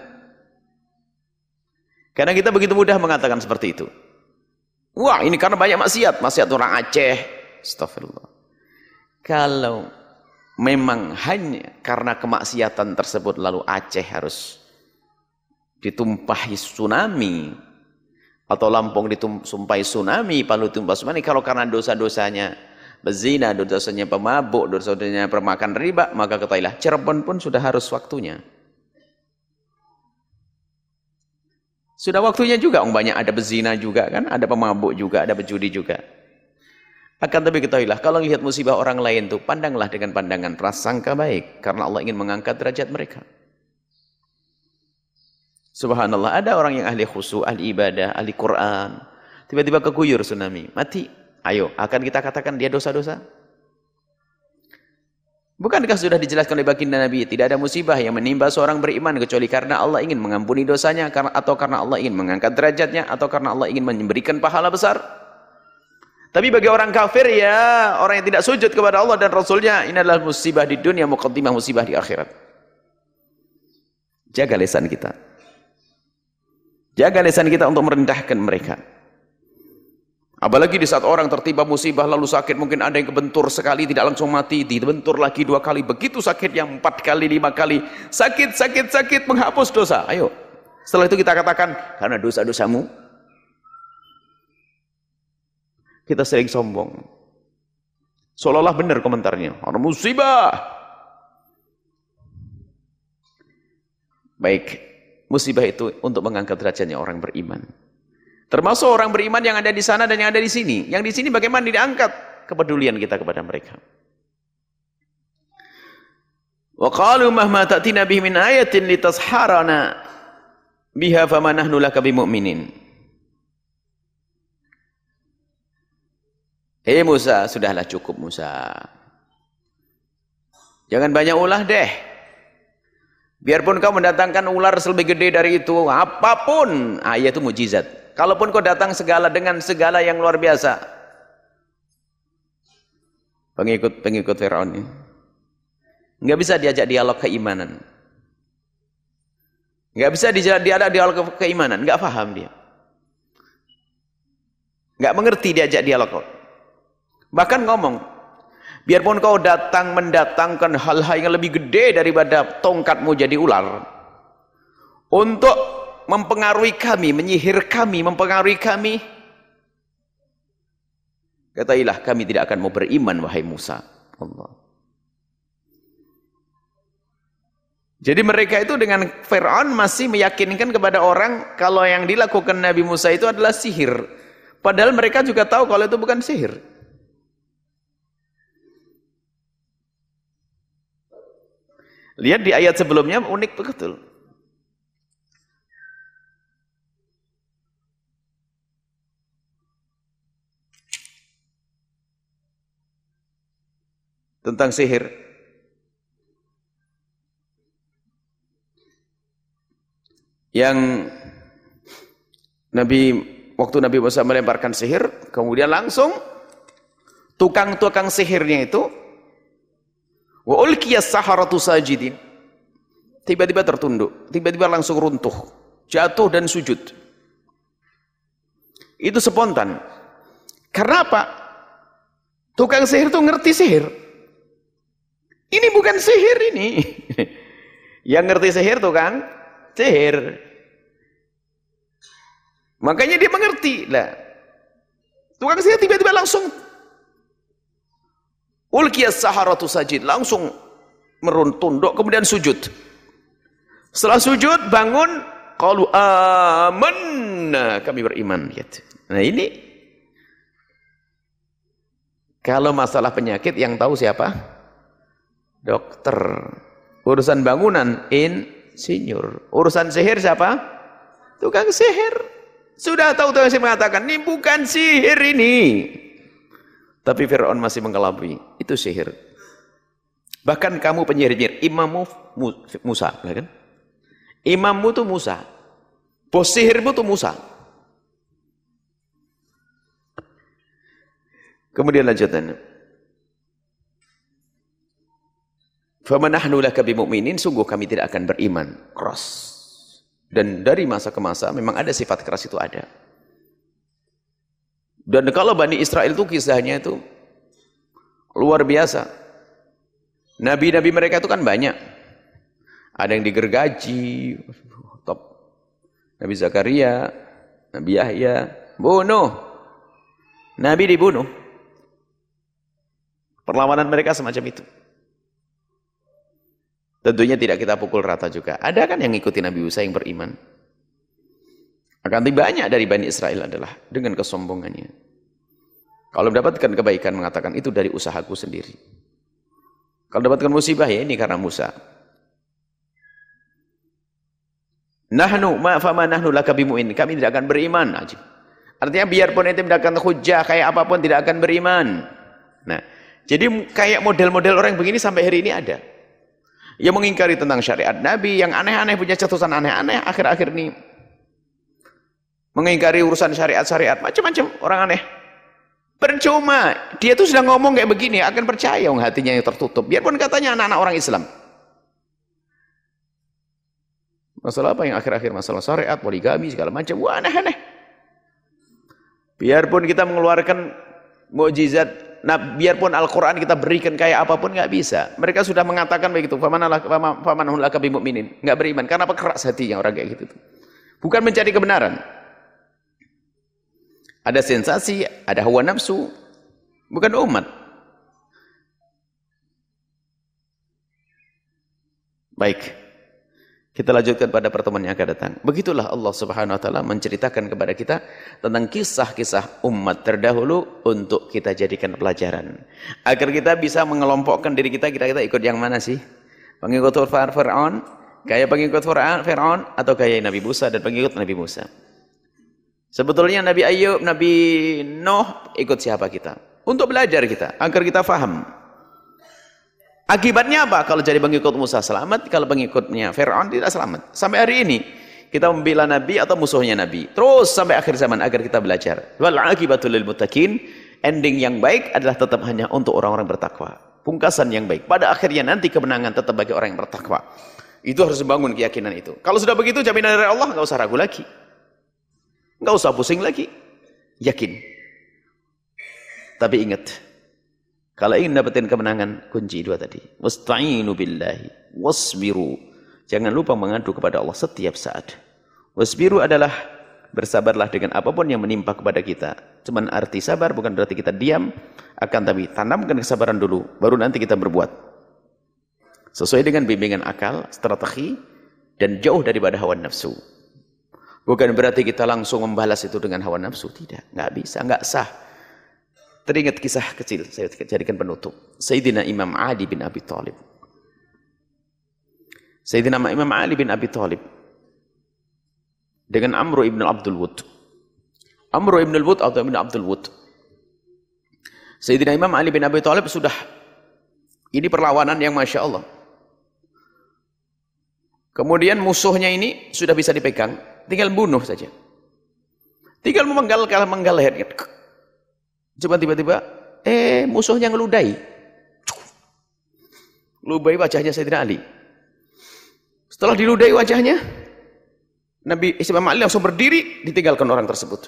Karena kita begitu mudah mengatakan seperti itu. Wah, ini karena banyak maksiat, maksiat orang Aceh. Astagfirullah. Kalau memang hanya karena kemaksiatan tersebut lalu Aceh harus ditumpahi tsunami, atau Lampung ditumpahi tsunami, Palu ditumpahi tsunami, kalau karena dosa-dosanya berzina, dosa-dosanya pemabuk, dosa-dosanya permakan riba, maka ketahuilah Cirebon pun sudah harus waktunya. Sudah waktunya juga, banyak ada berzina juga kan, ada pemabuk juga, ada berjudi juga. Akan tapi ketahuilah, kalau lihat musibah orang lain tuh, pandanglah dengan pandangan prasangka baik, karena Allah ingin mengangkat derajat mereka. Subhanallah, ada orang yang ahli khusyuk, ahli ibadah, ahli Quran, tiba-tiba keguyur tsunami, mati. Ayo, akan kita katakan dia dosa-dosa? Bukankah sudah dijelaskan oleh baginda Nabi, tidak ada musibah yang menimpa seorang beriman kecuali karena Allah ingin mengampuni dosanya, atau karena Allah ingin mengangkat derajatnya, atau karena Allah ingin memberikan pahala besar. Tapi bagi orang kafir, ya, orang yang tidak sujud kepada Allah dan Rasulnya, ini adalah musibah di dunia, muqaddimah musibah di akhirat. Jaga lisan kita. Jaga lisan kita untuk merendahkan mereka. Apalagi di saat orang tertimpa musibah lalu sakit, mungkin ada yang kebentur sekali tidak langsung mati, dibentur lagi dua kali, begitu sakit yang empat kali, lima kali, sakit, sakit, sakit, menghapus dosa. Ayo, setelah itu kita katakan karena dosa-dosamu. Kita sering sombong, seolah-olah benar komentarnya, orang musibah. Baik, musibah itu untuk mengangkat derajatnya orang beriman. Termasuk orang beriman yang ada di sana dan yang ada di sini. Yang di sini bagaimana diangkat kepedulian kita kepada mereka. Wa qalu mahma ta'tina bihi min ayatin litasharana biha fama nahnu laka bimu'minin. Hei Musa, sudahlah cukup Musa. Jangan banyak ulah deh. Biarpun kau mendatangkan ular lebih gede dari itu, apapun, ah, itu mujizat. Kalaupun kau datang segala dengan segala yang luar biasa. Pengikut-pengikut Firaun ini nggak bisa diajak dialog keimanan. Nggak bisa diajak dialog keimanan, nggak paham dia. Nggak mengerti diajak dialog. Bahkan ngomong, biarpun kau datang mendatangkan hal-hal yang lebih gede daripada tongkatmu jadi ular, untuk mempengaruhi kami, menyihir kami, mempengaruhi kami, katailah kami tidak akan mau beriman wahai Musa. Allah. Jadi mereka itu dengan Fir'aun masih meyakinkan kepada orang kalau yang dilakukan Nabi Musa itu adalah sihir. Padahal mereka juga tahu kalau itu bukan sihir. Lihat di ayat sebelumnya unik betul. Tentang sihir. Yang Nabi, waktu Nabi Musa melemparkan sihir, kemudian langsung tukang-tukang sihirnya itu, wa ulqiyas saharatu sajidin, tiba-tiba tertunduk, tiba-tiba langsung runtuh, jatuh dan sujud. Itu spontan. Karena apa? Tukang sihir itu ngerti sihir. Ini bukan sihir ini. Yang ngerti sihir tukang sihir. Makanya dia mengerti. Lah, tukang sihir tiba-tiba langsung ulqiyas saharatu sajid, langsung meruntunduk kemudian sujud. Setelah sujud bangun, qalu amanna, kami beriman. Nah ini kalau masalah penyakit yang tahu siapa? Dokter. Urusan bangunan insinyur. Urusan sihir siapa? Tukang sihir. Sudah tahu tukang sihir mengatakan ini bukan sihir ini. Tapi Fir'aun masih mengelabui, itu sihir. Bahkan kamu penyihir-penyihir, imammu Musa, kan? Imammu itu Musa. Bos sihirmu itu Musa. Kemudian lanjutannya. Famanahnu laka bimu'minin, sungguh kami tidak akan beriman. Keras. Dan dari masa ke masa memang ada sifat keras itu ada. Dan kalau Bani Israel itu kisahnya itu luar biasa. Nabi-nabi mereka itu kan banyak. Ada yang digergaji, top. Nabi Zakaria, Nabi Yahya, bunuh. Nabi dibunuh. Perlawanan mereka semacam itu. Tentunya tidak kita pukul rata juga. Ada kan yang ngikuti Nabi Musa yang beriman. Akan banyak dari Bani Israel adalah dengan kesombongannya. Kalau mendapatkan kebaikan mengatakan itu dari usahaku sendiri. Kalau mendapatkan musibah ya ini karena Musa. Nahnu ma fama nahnu laka bimu'min, kami tidak akan beriman. Artinya biarpun ente mendapatkan hujah kayak apapun tidak akan beriman. Nah, jadi kayak model-model orang begini sampai hari ini ada. Yang mengingkari tentang syariat Nabi, yang aneh-aneh punya cetusan aneh-aneh, akhir-akhir ini mengingkari urusan syariat-syariat, macam-macam orang aneh. Percuma, dia tuh sudah ngomong kayak begini, akan percaya orang hatinya yang tertutup. Biarpun katanya anak-anak orang Islam. Masalah apa yang akhir-akhir? Masalah syariat, poligami, segala macam. Wah, aneh-aneh. Biarpun kita mengeluarkan mukjizat, nah biarpun Al-Quran kita berikan kayak apapun, nggak bisa. Mereka sudah mengatakan begitu. Famanahum laka bimu'minin, nggak beriman. Karena apa? Keras hatinya orang kayak gitu. Bukan mencari kebenaran. Ada sensasi, ada hawa nafsu, bukan umat. Baik, kita lanjutkan pada pertemuan yang akan datang. Begitulah Allah Subhanahu Wa Taala menceritakan kepada kita tentang kisah-kisah umat terdahulu untuk kita jadikan pelajaran, agar kita bisa mengelompokkan diri kita. Kita kita ikut yang mana sih? Pengikut Fir'aun, kayak pengikut Fir'aun, atau kayak Nabi Musa dan pengikut Nabi Musa? Sebetulnya Nabi Ayub, Nabi Nuh, ikut siapa kita? Untuk belajar kita, agar kita faham. Akibatnya apa? Kalau jadi pengikut Musa selamat, kalau pengikutnya Fir'aun tidak selamat. Sampai hari ini, kita membela Nabi atau musuhnya Nabi. Terus sampai akhir zaman, agar kita belajar. Wal aqibatul lil muttaqin, ending yang baik adalah tetap hanya untuk orang-orang bertakwa. Pungkasan yang baik. Pada akhirnya nanti kemenangan tetap bagi orang yang bertakwa. Itu harus membangun keyakinan itu. Kalau sudah begitu, jaminan dari Allah, nggak usah ragu lagi. Nggak usah pusing lagi, yakin. Tapi ingat, kalau ingin dapetin kemenangan, kunci dua tadi. Wasta'inu billahi, wasbiru. Jangan lupa mengadu kepada Allah setiap saat. Wasbiru adalah bersabarlah dengan apapun yang menimpa kepada kita. Cuman arti sabar bukan berarti kita diam, akan tapi tanamkan kesabaran dulu, baru nanti kita berbuat. Sesuai dengan bimbingan akal, strategi, dan jauh daripada hawa nafsu. Bukan berarti kita langsung membalas itu dengan hawa nafsu. Tidak, nggak bisa, nggak sah. Teringat kisah kecil, saya jadikan penutup. Sayyidina Imam Ali bin Abi Thalib. Sayyidina Imam Ali bin Abi Thalib dengan Amr ibn Abdul Wud. Amr ibn Wud atau ibn Abdul Wud. Sayyidina Imam Ali bin Abi Thalib sudah, ini perlawanan yang Masya Allah. Kemudian musuhnya ini sudah bisa dipegang, tinggal bunuh saja. Tinggal memenggal kalah menggal lehernya. Coba tiba-tiba, eh musuhnya ngeludahi. Ludahi wajahnya Sayyidina Ali. Setelah diludahi wajahnya, Nabi Imam Ali langsung berdiri, ditinggalkan orang tersebut.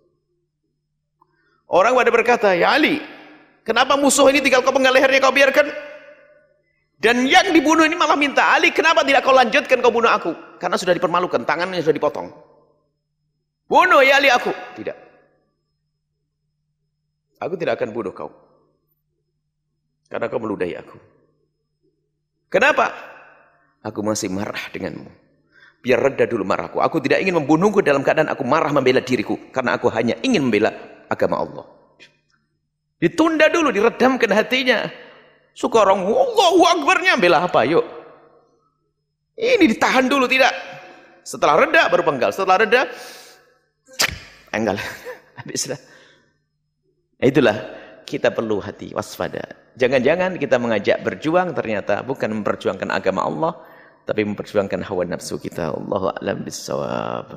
Orang pada berkata, ya Ali, kenapa musuh ini tinggal kau penggal lehernya kau biarkan? Dan yang dibunuh ini malah minta, Ali kenapa tidak kau lanjutkan kau bunuh aku? Karena sudah dipermalukan, tangannya sudah dipotong. Bunuh ya Ali aku. Tidak. Aku tidak akan bunuh kau. Karena kau meludahi aku. Kenapa? Aku masih marah denganmu. Biar reda dulu marahku. Aku tidak ingin membunuhku dalam keadaan aku marah membela diriku. Karena aku hanya ingin membela agama Allah. Ditunda dulu, diredamkan hatinya. Sekarang Allahu Akbarnya bela apa? Yuk. Ini ditahan dulu, tidak. Setelah reda baru penggal. Setelah reda enggal. Habislah. Itulah kita perlu hati waspada. Jangan-jangan kita mengajak berjuang ternyata bukan memperjuangkan agama Allah, tapi memperjuangkan hawa nafsu kita. Allahu a'lam bissawab.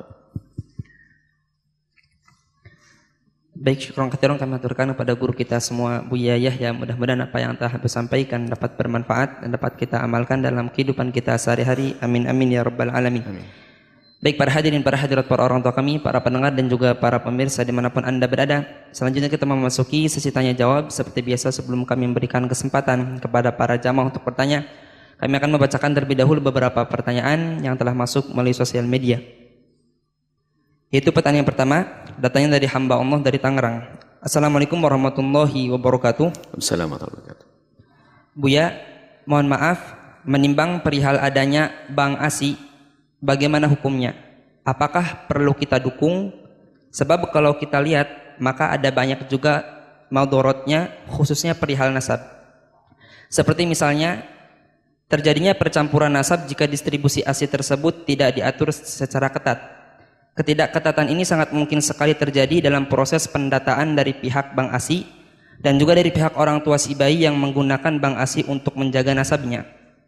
Baik, syukran katsiran kami aturkan kepada guru kita semua, Buya Yahya. Mudah-mudahan apa yang telah disampaikan dapat bermanfaat dan dapat kita amalkan dalam kehidupan kita sehari-hari. Amin amin ya rabbal alamin. Amin. Baik para hadirin, para hadirat, para orang tua kami, para pendengar dan juga para pemirsa dimanapun Anda berada. Selanjutnya kita memasuki sesi tanya jawab. Seperti biasa sebelum kami memberikan kesempatan kepada para jamaah untuk bertanya, kami akan membacakan terlebih dahulu beberapa pertanyaan yang telah masuk melalui sosial media. Yaitu pertanyaan yang pertama, datangnya dari hamba Allah dari Tangerang. Assalamualaikum warahmatullahi wabarakatuh. Assalamualaikum warahmatullahi wabarakatuh. Buya, mohon maaf, menimbang perihal adanya Bank A S I, bagaimana hukumnya? Apakah perlu kita dukung? Sebab kalau kita lihat, maka ada banyak juga madorotnya, khususnya perihal nasab. Seperti misalnya, terjadinya percampuran nasab jika distribusi A S I tersebut tidak diatur secara ketat. Ketidakketatan ini sangat mungkin sekali terjadi dalam proses pendataan dari pihak Bank A S I dan juga dari pihak orang tua si bayi yang menggunakan Bank A S I untuk menjaga nasabnya.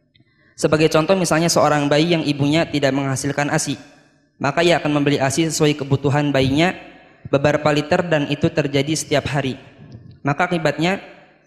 Sebagai contoh misalnya seorang bayi yang ibunya tidak menghasilkan A S I, maka ia akan membeli A S I sesuai kebutuhan bayinya beberapa liter dan itu terjadi setiap hari. Maka akibatnya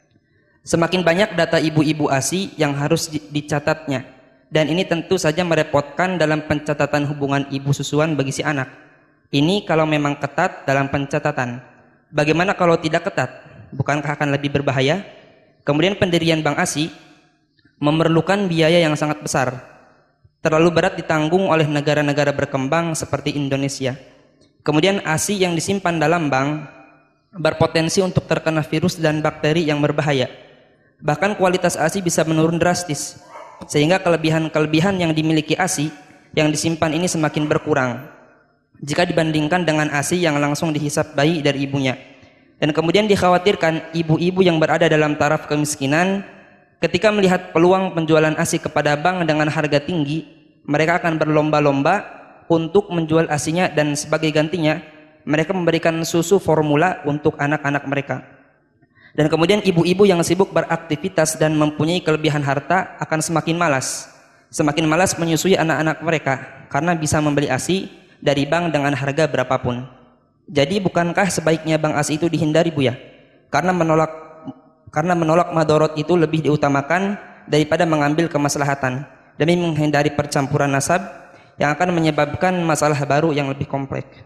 semakin banyak data ibu-ibu A S I yang harus dicatatnya. Dan ini tentu saja merepotkan dalam pencatatan hubungan ibu susuan bagi si anak. Ini kalau memang ketat dalam pencatatan. Bagaimana kalau tidak ketat? Bukankah akan lebih berbahaya? Kemudian pendirian Bank A S I memerlukan biaya yang sangat besar. Terlalu berat ditanggung oleh negara-negara berkembang seperti Indonesia. Kemudian A S I yang disimpan dalam bank berpotensi untuk terkena virus dan bakteri yang berbahaya. Bahkan kualitas A S I bisa menurun drastis. Sehingga kelebihan-kelebihan yang dimiliki A S I yang disimpan ini semakin berkurang jika dibandingkan dengan A S I yang langsung dihisap bayi dari ibunya. Dan kemudian dikhawatirkan ibu-ibu yang berada dalam taraf kemiskinan ketika melihat peluang penjualan A S I kepada bank dengan harga tinggi, mereka akan berlomba-lomba untuk menjual A S I-nya dan sebagai gantinya mereka memberikan susu formula untuk anak-anak mereka. Dan kemudian ibu-ibu yang sibuk beraktivitas dan mempunyai kelebihan harta akan semakin malas. Semakin malas menyusui anak-anak mereka karena bisa membeli A S I dari bank dengan harga berapapun. Jadi bukankah sebaiknya bank A S I itu dihindari, Bu ya? Karena menolak karena menolak madorot itu lebih diutamakan daripada mengambil kemaslahatan demi menghindari percampuran nasab yang akan menyebabkan masalah baru yang lebih kompleks.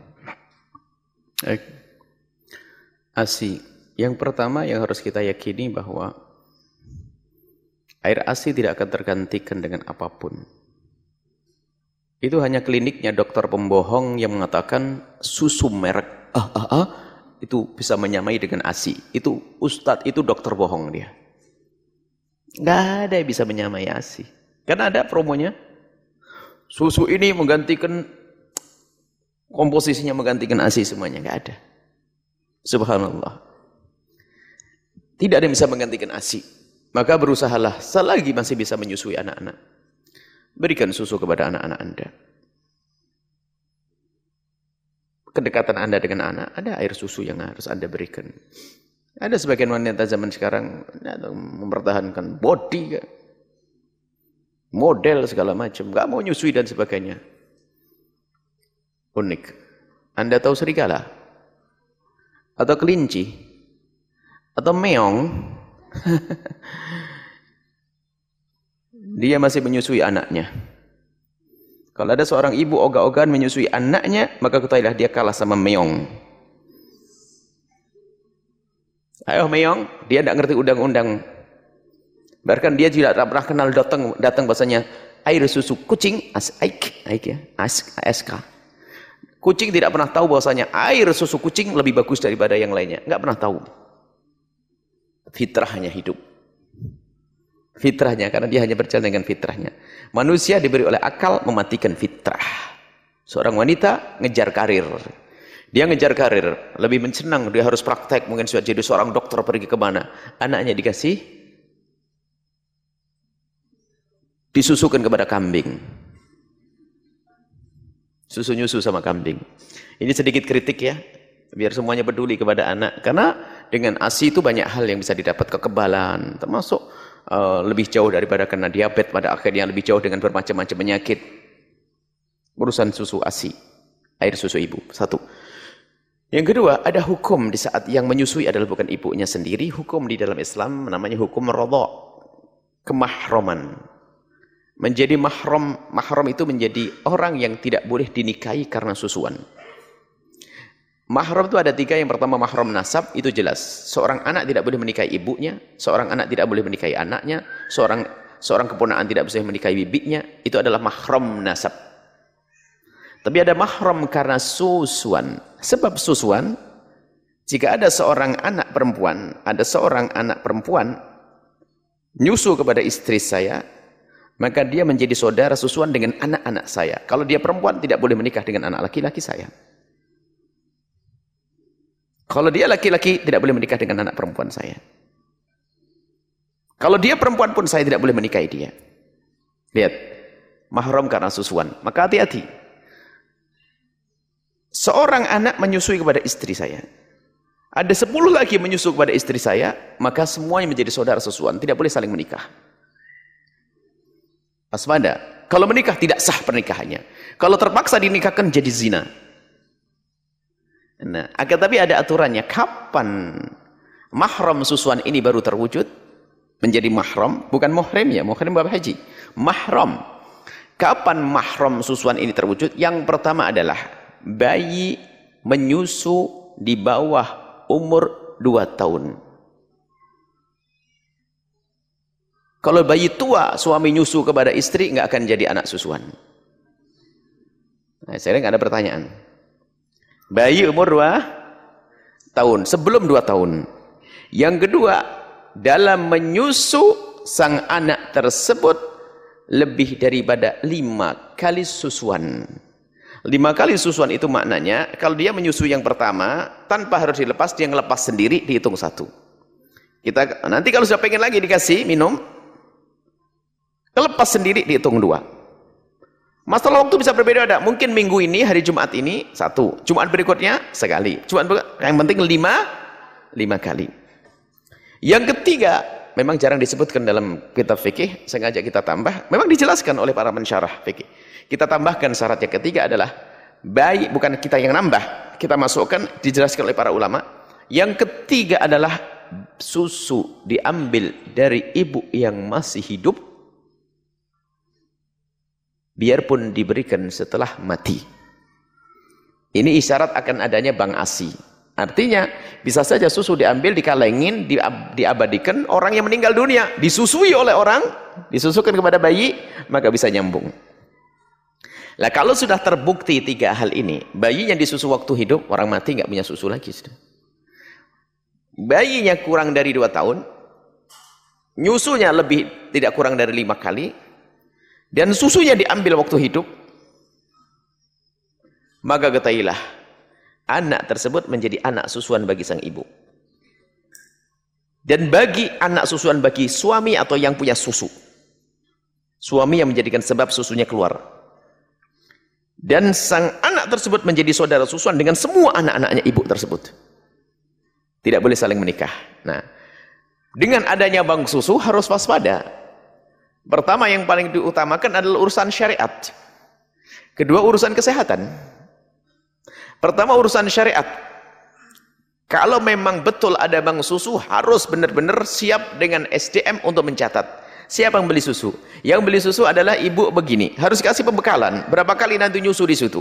A S I. Yang pertama yang harus kita yakini bahwa air A S I tidak akan tergantikan dengan apapun. Itu hanya kliniknya dokter pembohong yang mengatakan susu merek ah ah ah itu bisa menyamai dengan A S I. Itu ustadz, itu dokter bohong dia. Nggak ada yang bisa menyamai A S I. Karena ada promonya. Susu ini menggantikan, komposisinya menggantikan A S I semuanya. Nggak ada. Subhanallah. Tidak ada yang bisa menggantikan A S I. Maka berusahalah selagi masih bisa menyusui anak-anak. Berikan susu kepada anak-anak Anda. Kedekatan Anda dengan anak, ada air susu yang harus Anda berikan. Ada sebagian wanita zaman sekarang mempertahankan body, model segala macam, nggak mau nyusui dan sebagainya. Unik. Anda tahu serigala? Atau kelinci? Atau meong? Dia masih menyusui anaknya. Kalau ada seorang ibu ogah-ogahan menyusui anaknya, maka ketahuilah dia kalah sama meong. Ayo meong, dia tidak ngerti undang-undang. Bahkan dia tidak pernah kenal datang datang bahasanya air susu kucing, as aik, aik ya, as, ask. Kucing tidak pernah tahu bahasanya air susu kucing lebih bagus daripada yang lainnya. Enggak pernah tahu. Fitrahnya hidup. Fitrahnya, karena dia hanya berjalan dengan fitrahnya. Manusia diberi oleh akal mematikan fitrah. Seorang wanita ngejar karir. Dia ngejar karir, lebih mencenang, dia harus praktek, mungkin sudah jadi seorang dokter pergi kemana. Anaknya dikasih, disusukan kepada kambing. Susu nyusu sama kambing. Ini sedikit kritik ya, biar semuanya peduli kepada anak. Karena dengan ASI itu banyak hal yang bisa didapat, kekebalan, termasuk uh, lebih jauh daripada kena diabetes, pada akhirnya lebih jauh dengan bermacam-macam penyakit. Urusan susu ASI, air susu ibu, satu. Yang kedua, ada hukum di saat yang menyusui adalah bukan ibunya sendiri. Hukum di dalam Islam namanya hukum radha, kemahroman. Menjadi mahram, mahram itu menjadi orang yang tidak boleh dinikahi karena susuan. Mahram itu ada tiga. Yang pertama mahram nasab, itu jelas. Seorang anak tidak boleh menikahi ibunya, seorang anak tidak boleh menikahi anaknya, seorang seorang keponakan tidak boleh menikahi bibinya. Itu adalah mahram nasab. Tapi ada mahram karena susuan. Sebab susuan, jika ada seorang anak perempuan, ada seorang anak perempuan nyusu kepada istri saya, maka dia menjadi saudara susuan dengan anak-anak saya. Kalau dia perempuan tidak boleh menikah dengan anak laki-laki saya. Kalau dia laki-laki tidak boleh menikah dengan anak perempuan saya. Kalau dia perempuan pun saya tidak boleh menikahi dia. Lihat, mahram karena susuan. Maka hati-hati. Seorang anak menyusui kepada istri saya. Ada sepuluh lagi menyusu kepada istri saya, maka semuanya menjadi saudara susuan. Tidak boleh saling menikah. Waspada. Kalau menikah tidak sah pernikahannya. Kalau terpaksa dinikahkan jadi zina. Nah, akan tapi ada aturannya. Kapan mahram susuan ini baru terwujud? Menjadi mahram, bukan muhrim ya, muhrim bab haji. Mahram. Kapan mahram susuan ini terwujud? Yang pertama adalah bayi menyusu di bawah umur dua tahun. Kalau bayi tua, suami nyusu kepada istri, nggak akan jadi anak susuan. Nah, saya nggak ada pertanyaan. Bayi umur dua tahun, sebelum dua tahun. Yang kedua, dalam menyusu sang anak tersebut lebih daripada lima kali susuan. Lima kali susuan itu maknanya, kalau dia menyusui yang pertama, tanpa harus dilepas, dia ngelepas sendiri, dihitung satu. Kita nanti kalau sudah pengen lagi dikasih minum, lepas sendiri, dihitung dua. Masalah waktu bisa berbeda, ada. Mungkin minggu ini, hari Jumat ini, satu. Jumat berikutnya, sekali. Jumat berikutnya, yang penting lima, lima kali. Yang ketiga, memang jarang disebutkan dalam kitab fikih, sengaja kita tambah, memang dijelaskan oleh para pensyarah fikih. Kita tambahkan syarat yang ketiga adalah bayi, bukan kita yang nambah, kita masukkan, dijelaskan oleh para ulama. Yang ketiga adalah susu diambil dari ibu yang masih hidup, biarpun diberikan setelah mati. Ini isyarat akan adanya bank ASI. Artinya bisa saja susu diambil, dikalengin, diabadikan, orang yang meninggal dunia disusui oleh orang, disusukan kepada bayi, maka bisa nyambung. Lah kalau sudah terbukti tiga hal ini, bayinya disusu waktu hidup, orang mati nggak punya susu lagi sudah. Bayinya kurang dari dua tahun, nyusunya lebih tidak kurang dari lima kali, dan susunya diambil waktu hidup, maka ketahuilah anak tersebut menjadi anak susuan bagi sang ibu. Dan bagi anak susuan bagi suami atau yang punya susu. Suami yang menjadikan sebab susunya keluar. Dan sang anak tersebut menjadi saudara susuan dengan semua anak-anaknya ibu tersebut. Tidak boleh saling menikah. Nah, dengan adanya bank susu harus waspada. Pertama yang paling diutamakan adalah urusan syariat. Kedua urusan kesehatan. Pertama urusan syariat. Kalau memang betul ada bank susu, harus benar-benar siap dengan S D M untuk mencatat. Siapa yang beli susu? Yang beli susu adalah ibu begini. Harus kasih pembekalan. Berapa kali nanti nyusu di situ?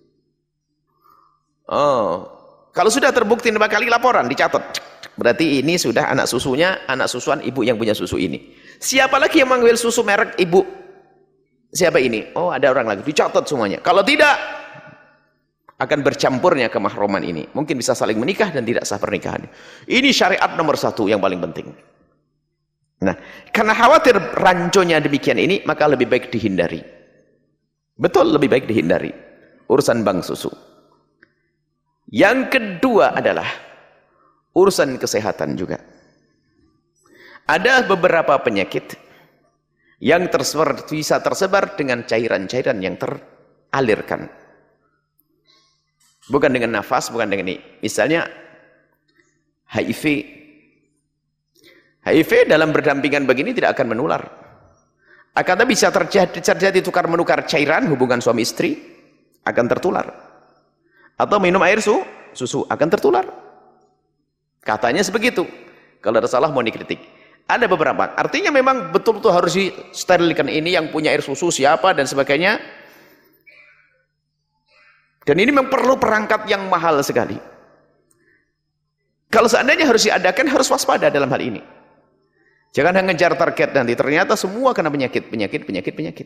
Oh, kalau sudah terbukti berapa kali laporan, dicatat. Berarti ini sudah anak susunya, anak susuan ibu yang punya susu ini. Siapa lagi yang mengambil susu merek ibu? Siapa ini? Oh, ada orang lagi. Dicatat semuanya. Kalau tidak, akan bercampurnya kemahroman ini. Mungkin bisa saling menikah dan tidak sah pernikahan. Ini syariat nomor satu yang paling penting. Nah, karena khawatir ranconya demikian ini, maka lebih baik dihindari. Betul, lebih baik dihindari urusan bank susu. Yang kedua adalah urusan kesehatan juga. Ada beberapa penyakit yang tersebar, bisa tersebar dengan cairan-cairan yang teralirkan. Bukan dengan nafas, bukan dengan ini. Misalnya H I V. H I V dalam berdampingan begini tidak akan menular. Akan tapi bisa terjadi, terjadi tukar menukar cairan hubungan suami istri akan tertular. Atau minum air su, susu akan tertular. Katanya sebegitu. Kalau ada salah mau dikritik. Ada beberapa. Artinya memang betul-betul harus disterilkan ini yang punya air susu siapa dan sebagainya. Dan ini memang perlu perangkat yang mahal sekali. Kalau seandainya harus diadakan, harus waspada dalam hal ini. Jangan hanya ngejar target nanti. Ternyata semua kena penyakit, penyakit, penyakit, penyakit.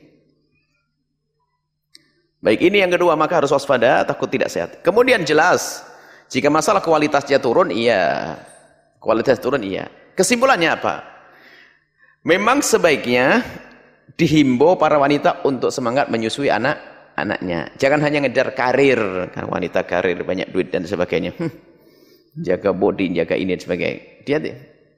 Baik, ini yang kedua, maka harus waspada, takut tidak sehat. Kemudian jelas, jika masalah kualitasnya turun, iya. Kualitas turun, iya. Kesimpulannya apa? Memang sebaiknya dihimbau para wanita untuk semangat menyusui anak-anaknya. Jangan hanya ngejar karir. Kan wanita karir, banyak duit dan sebagainya. Hm, jaga body, jaga ini dan sebagainya. Dia deh.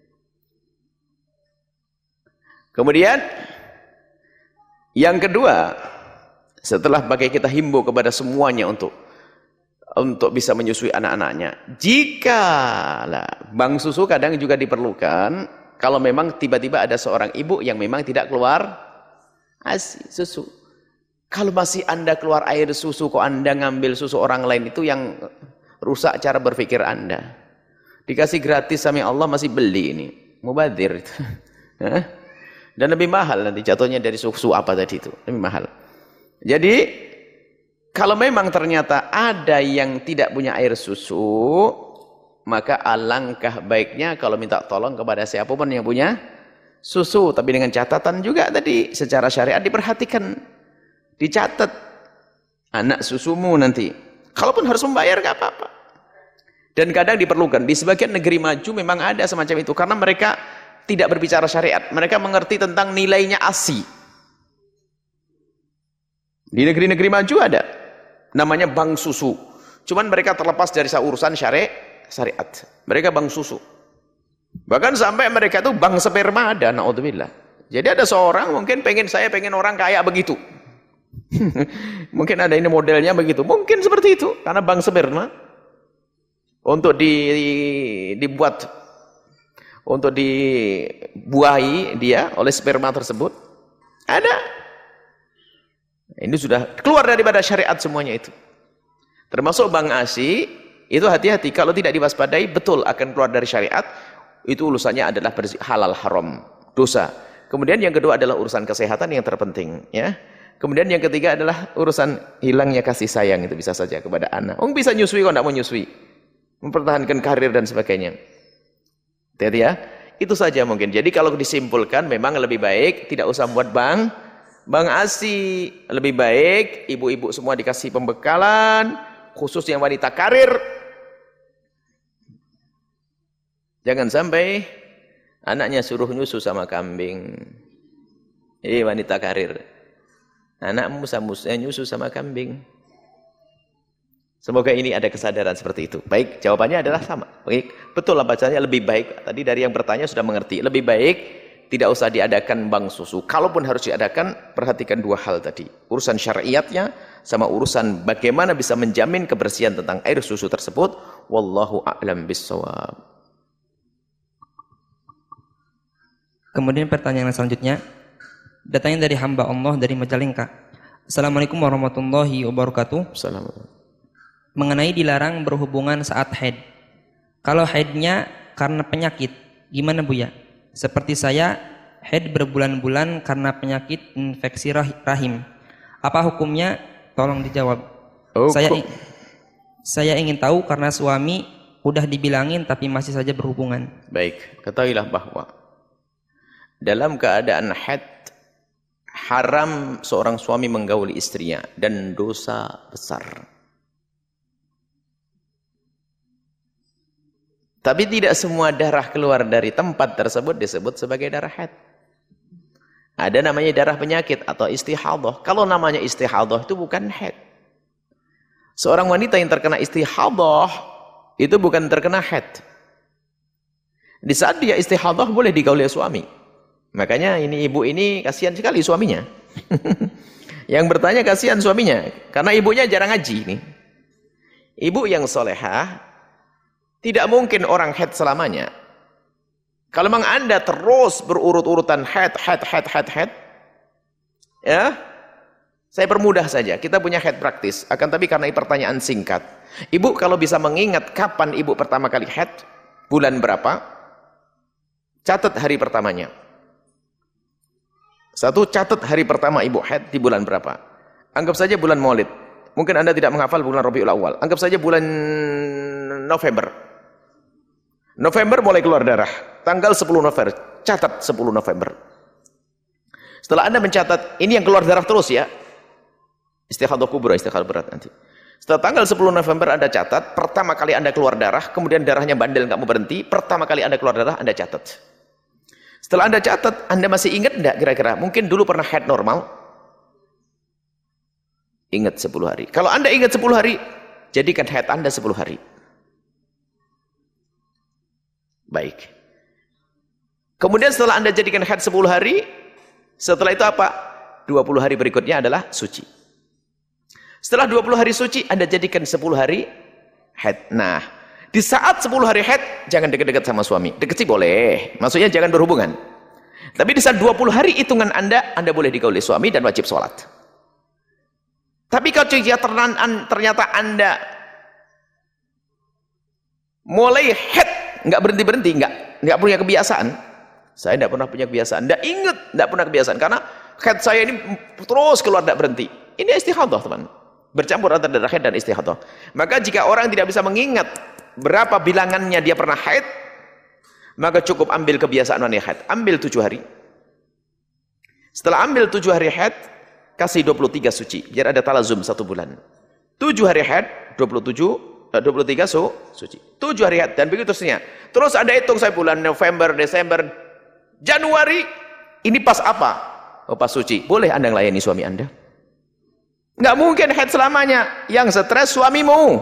Kemudian yang kedua, setelah bagai kita himbau kepada semuanya untuk untuk bisa menyusui anak-anaknya. Jika lah, bank susu kadang juga diperlukan kalau memang tiba-tiba ada seorang ibu yang memang tidak keluar asi susu. Kalau masih Anda keluar air susu, kok Anda ngambil susu orang lain, itu yang rusak cara berpikir Anda. Dikasih gratis sama Allah masih beli ini. Mubadir itu. Dan lebih mahal nanti jatuhnya dari susu apa tadi itu. Lebih mahal. Jadi kalau memang ternyata ada yang tidak punya air susu, maka alangkah baiknya kalau minta tolong kepada siapapun yang punya susu. Tapi dengan catatan juga tadi, secara syariat diperhatikan. Dicatat. Anak susumu nanti. Kalaupun harus membayar, gak apa-apa. Dan kadang diperlukan. Di sebagian negeri maju memang ada semacam itu. Karena mereka tidak berbicara syariat. Mereka mengerti tentang nilainya A S I. Di negeri-negeri maju ada. Namanya bank susu. Cuman mereka terlepas dari urusan syari syariat. Mereka bank susu. Bahkan sampai mereka itu bank sperma ada. Na'udzubillah. Jadi ada seorang mungkin pengen, saya pengen orang kaya begitu. Mungkin ada ini modelnya begitu. Mungkin seperti itu. Karena bank sperma. Untuk di, dibuat, untuk dibuahi dia oleh sperma tersebut. Ada. Ini sudah keluar daripada syariat semuanya itu. Termasuk bank A S I, itu hati-hati. Kalau tidak diwaspadai, betul akan keluar dari syariat. Itu urusannya adalah halal haram, dosa. Kemudian yang kedua adalah urusan kesehatan yang terpenting. Ya. Kemudian yang ketiga adalah urusan hilangnya kasih sayang, itu bisa saja kepada anak. Oh, bisa nyusui kok tidak mau nyusui. Mempertahankan karir dan sebagainya. Hati-hati ya. Itu saja mungkin. Jadi kalau disimpulkan memang lebih baik tidak usah buat bank. Bank A S I lebih baik ibu-ibu semua dikasih pembekalan, khusus yang wanita karir. Jangan sampai anaknya suruh nyusu sama kambing. Ini wanita karir. Anakmu sama nyusu sama kambing. Semoga ini ada kesadaran seperti itu. Baik, jawabannya adalah sama. Baik, betul lah bacanya lebih baik. Tadi dari yang bertanya sudah mengerti. Lebih baik tidak usah diadakan bank susu. Kalaupun harus diadakan, perhatikan dua hal tadi. Urusan syariatnya sama urusan bagaimana bisa menjamin kebersihan tentang air susu tersebut. Wallahu a'lam bissawab. Kemudian pertanyaan selanjutnya datangnya dari hamba Allah dari Majalengka. Assalamualaikum warahmatullahi wabarakatuh. Assalamualaikum. Mengenai dilarang berhubungan saat haid. Kalau haidnya karena penyakit, gimana Buya? Seperti saya haid berbulan-bulan karena penyakit infeksi rahim. Apa hukumnya? Tolong dijawab. Oh, saya saya ingin tahu karena suami udah dibilangin tapi masih saja berhubungan. Baik, ketahuilah bahwa dalam keadaan haid haram seorang suami menggauli istrinya dan dosa besar. Tapi tidak semua darah keluar dari tempat tersebut disebut sebagai darah haid. Ada namanya darah penyakit atau istihadah. Kalau namanya istihadah itu bukan haid. Seorang wanita yang terkena istihadah itu bukan terkena haid. Di saat dia istihadah boleh digauli suami. Makanya ini ibu ini kasihan sekali suaminya. Yang bertanya kasihan suaminya karena ibunya jarang ngaji nih. Ibu yang solehah tidak mungkin orang haid selamanya. Kalau memang Anda terus berurut-urutan haid, haid, haid, haid, haid, ya, saya permudah saja. Kita punya haid praktis. Akan tapi karena pertanyaan singkat, ibu kalau bisa mengingat kapan ibu pertama kali haid, bulan berapa, catat hari pertamanya. Satu, catat hari pertama ibu haid di bulan berapa. Anggap saja bulan Maulid. Mungkin Anda tidak menghafal bulan Rabiul Awal. Anggap saja bulan November. November mulai keluar darah. Tanggal sepuluh November. Catat sepuluh November. Setelah Anda mencatat, ini yang keluar darah terus ya. Istihadah kubra, istihadah berat nanti. Setelah tanggal sepuluh November Anda catat, pertama kali Anda keluar darah, kemudian darahnya bandel nggak mau berhenti, pertama kali Anda keluar darah, Anda catat. Setelah Anda catat, Anda masih ingat enggak kira-kira? Mungkin dulu pernah haid normal? Ingat sepuluh hari. Kalau Anda ingat sepuluh hari, jadikan haid Anda sepuluh hari. Baik. Kemudian setelah Anda jadikan haid sepuluh hari, setelah itu apa? dua puluh hari berikutnya adalah suci. Setelah dua puluh hari suci, Anda jadikan sepuluh hari haid. Nah, di saat sepuluh hari haid, jangan dekat-dekat sama suami. Dekat sih boleh, maksudnya jangan berhubungan. Tapi di saat dua puluh hari hitungan Anda, Anda boleh digauli suami dan wajib sholat. Tapi kalau ternyata Anda mulai haid, nggak berhenti-berhenti, nggak nggak punya kebiasaan. Saya nggak pernah punya kebiasaan, nggak ingat, nggak pernah kebiasaan karena haid saya ini terus keluar nggak berhenti. Ini istihadah teman, bercampur antara darah haid dan istihadah. Maka jika orang tidak bisa mengingat berapa bilangannya dia pernah haid, maka cukup ambil kebiasaan wanita haid, ambil tujuh hari. Setelah ambil tujuh hari haid, kasih dua puluh tiga suci, biar ada talazum satu bulan. tujuh hari haid, dua puluh tujuh dua puluh tiga su, suci. tujuh hari haid dan begitu terusnya. Terus Anda hitung saya bulan November, Desember, Januari, ini pas apa? Oh, pas suci. Boleh Anda melayani suami Anda? Nggak mungkin haid selamanya. Yang stres suamimu.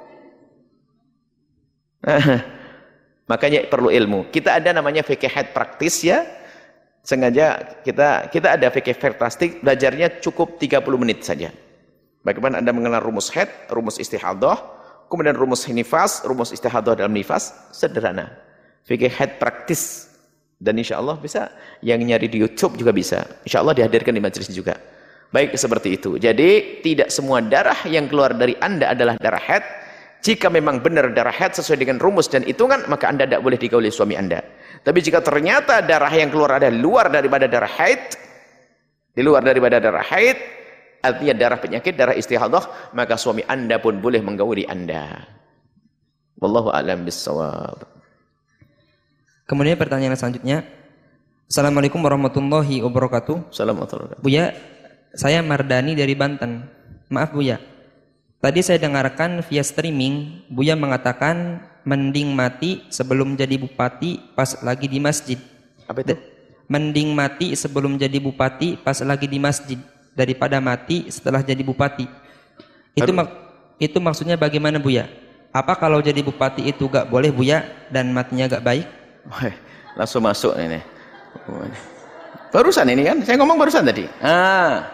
Makanya perlu ilmu. Kita ada namanya fikih haid praktis ya. Sengaja kita kita ada fikih fantastik, belajarnya cukup tiga puluh menit saja. Bagaimana Anda mengenal rumus haid, rumus istihadah, kemudian rumus nifas, rumus istihadah dalam nifas, sederhana. Fikih haid praktis. Dan insya Allah bisa, yang nyari di YouTube juga bisa. Insya Allah dihadirkan di majelis juga. Baik, seperti itu. Jadi, tidak semua darah yang keluar dari Anda adalah darah haid. Jika memang benar darah haid sesuai dengan rumus dan hitungan, maka Anda tidak boleh digauli suami Anda. Tapi jika ternyata darah yang keluar ada luar daripada darah haid, di luar daripada darah haid, artinya darah penyakit, darah istihadah, maka suami Anda pun boleh menggauli Anda. Wallahu a'lam bissawab. Kemudian pertanyaan selanjutnya. Assalamualaikum warahmatullahi wabarakatuh. Assalamualaikum. Buya, saya Mardani dari Banten. Maaf Buya, tadi saya dengarkan via streaming Buya mengatakan mending mati sebelum jadi bupati pas lagi di masjid. Apa itu? Mending mati sebelum jadi bupati pas lagi di masjid daripada mati setelah jadi bupati. Itu mak itu maksudnya bagaimana Buya? Apa kalau jadi bupati itu gak boleh Buya dan matinya gak baik? Wah, langsung masuk ini. Barusan ini kan, saya ngomong barusan tadi. Ah.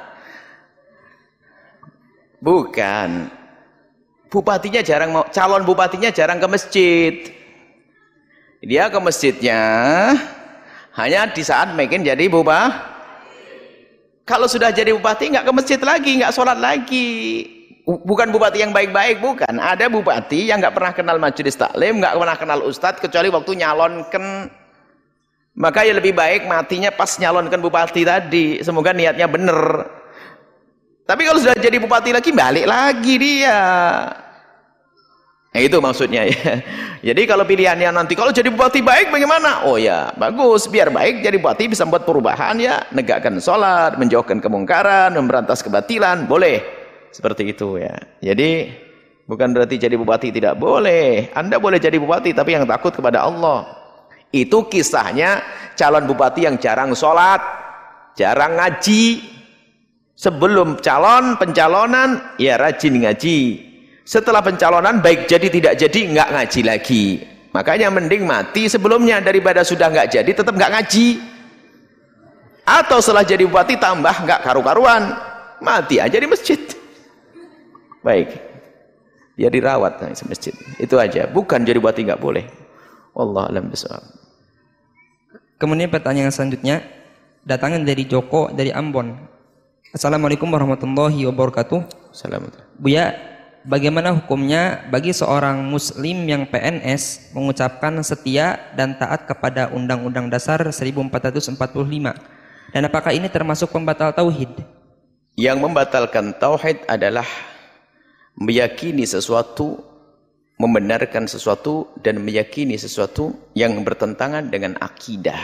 Bukan. Bupatinya jarang mau, calon bupatinya jarang ke masjid. Dia ke masjidnya hanya di saat makin jadi bupati. Kalau sudah jadi bupati nggak ke masjid lagi, nggak sholat lagi. Bukan bupati yang baik-baik, bukan. Ada bupati yang nggak pernah kenal majelis taklim, nggak pernah kenal ustadz, kecuali waktu nyalonkan. Maka ya lebih baik matinya pas nyalonkan bupati tadi. Semoga niatnya benar. Tapi kalau sudah jadi bupati lagi, balik lagi dia. Nah, itu maksudnya ya. Jadi kalau pilihannya nanti, kalau jadi bupati baik bagaimana? Oh ya, bagus. Biar baik jadi bupati bisa membuat perubahan ya. Negakkan sholat, menjauhkan kemungkaran, memberantas kebatilan. Boleh. Seperti itu ya. Jadi bukan berarti jadi bupati tidak boleh. Anda boleh jadi bupati, tapi yang takut kepada Allah. Itu kisahnya calon bupati yang jarang sholat, jarang ngaji. Sebelum calon, pencalonan, ya rajin ngaji. Setelah pencalonan, baik jadi tidak jadi, nggak ngaji lagi. Makanya mending mati sebelumnya, daripada sudah nggak jadi, tetap nggak ngaji. Atau setelah jadi bupati, tambah nggak karu-karuan. Mati aja di masjid. Baik. Dia dirawat di masjid. Itu aja. Bukan jadi bupati nggak boleh. Wallahu a'lam bishawab. Kemudian pertanyaan selanjutnya datangnya dari Joko dari Ambon. Assalamualaikum warahmatullahi wabarakatuh. Assalamualaikum. Buya, bagaimana hukumnya bagi seorang muslim yang P N S mengucapkan setia dan taat kepada Undang-Undang Dasar seribu empat ratus empat puluh lima? Dan apakah ini termasuk pembatal tauhid? Yang membatalkan tauhid adalah meyakini sesuatu, membenarkan sesuatu, dan meyakini sesuatu yang bertentangan dengan akidah.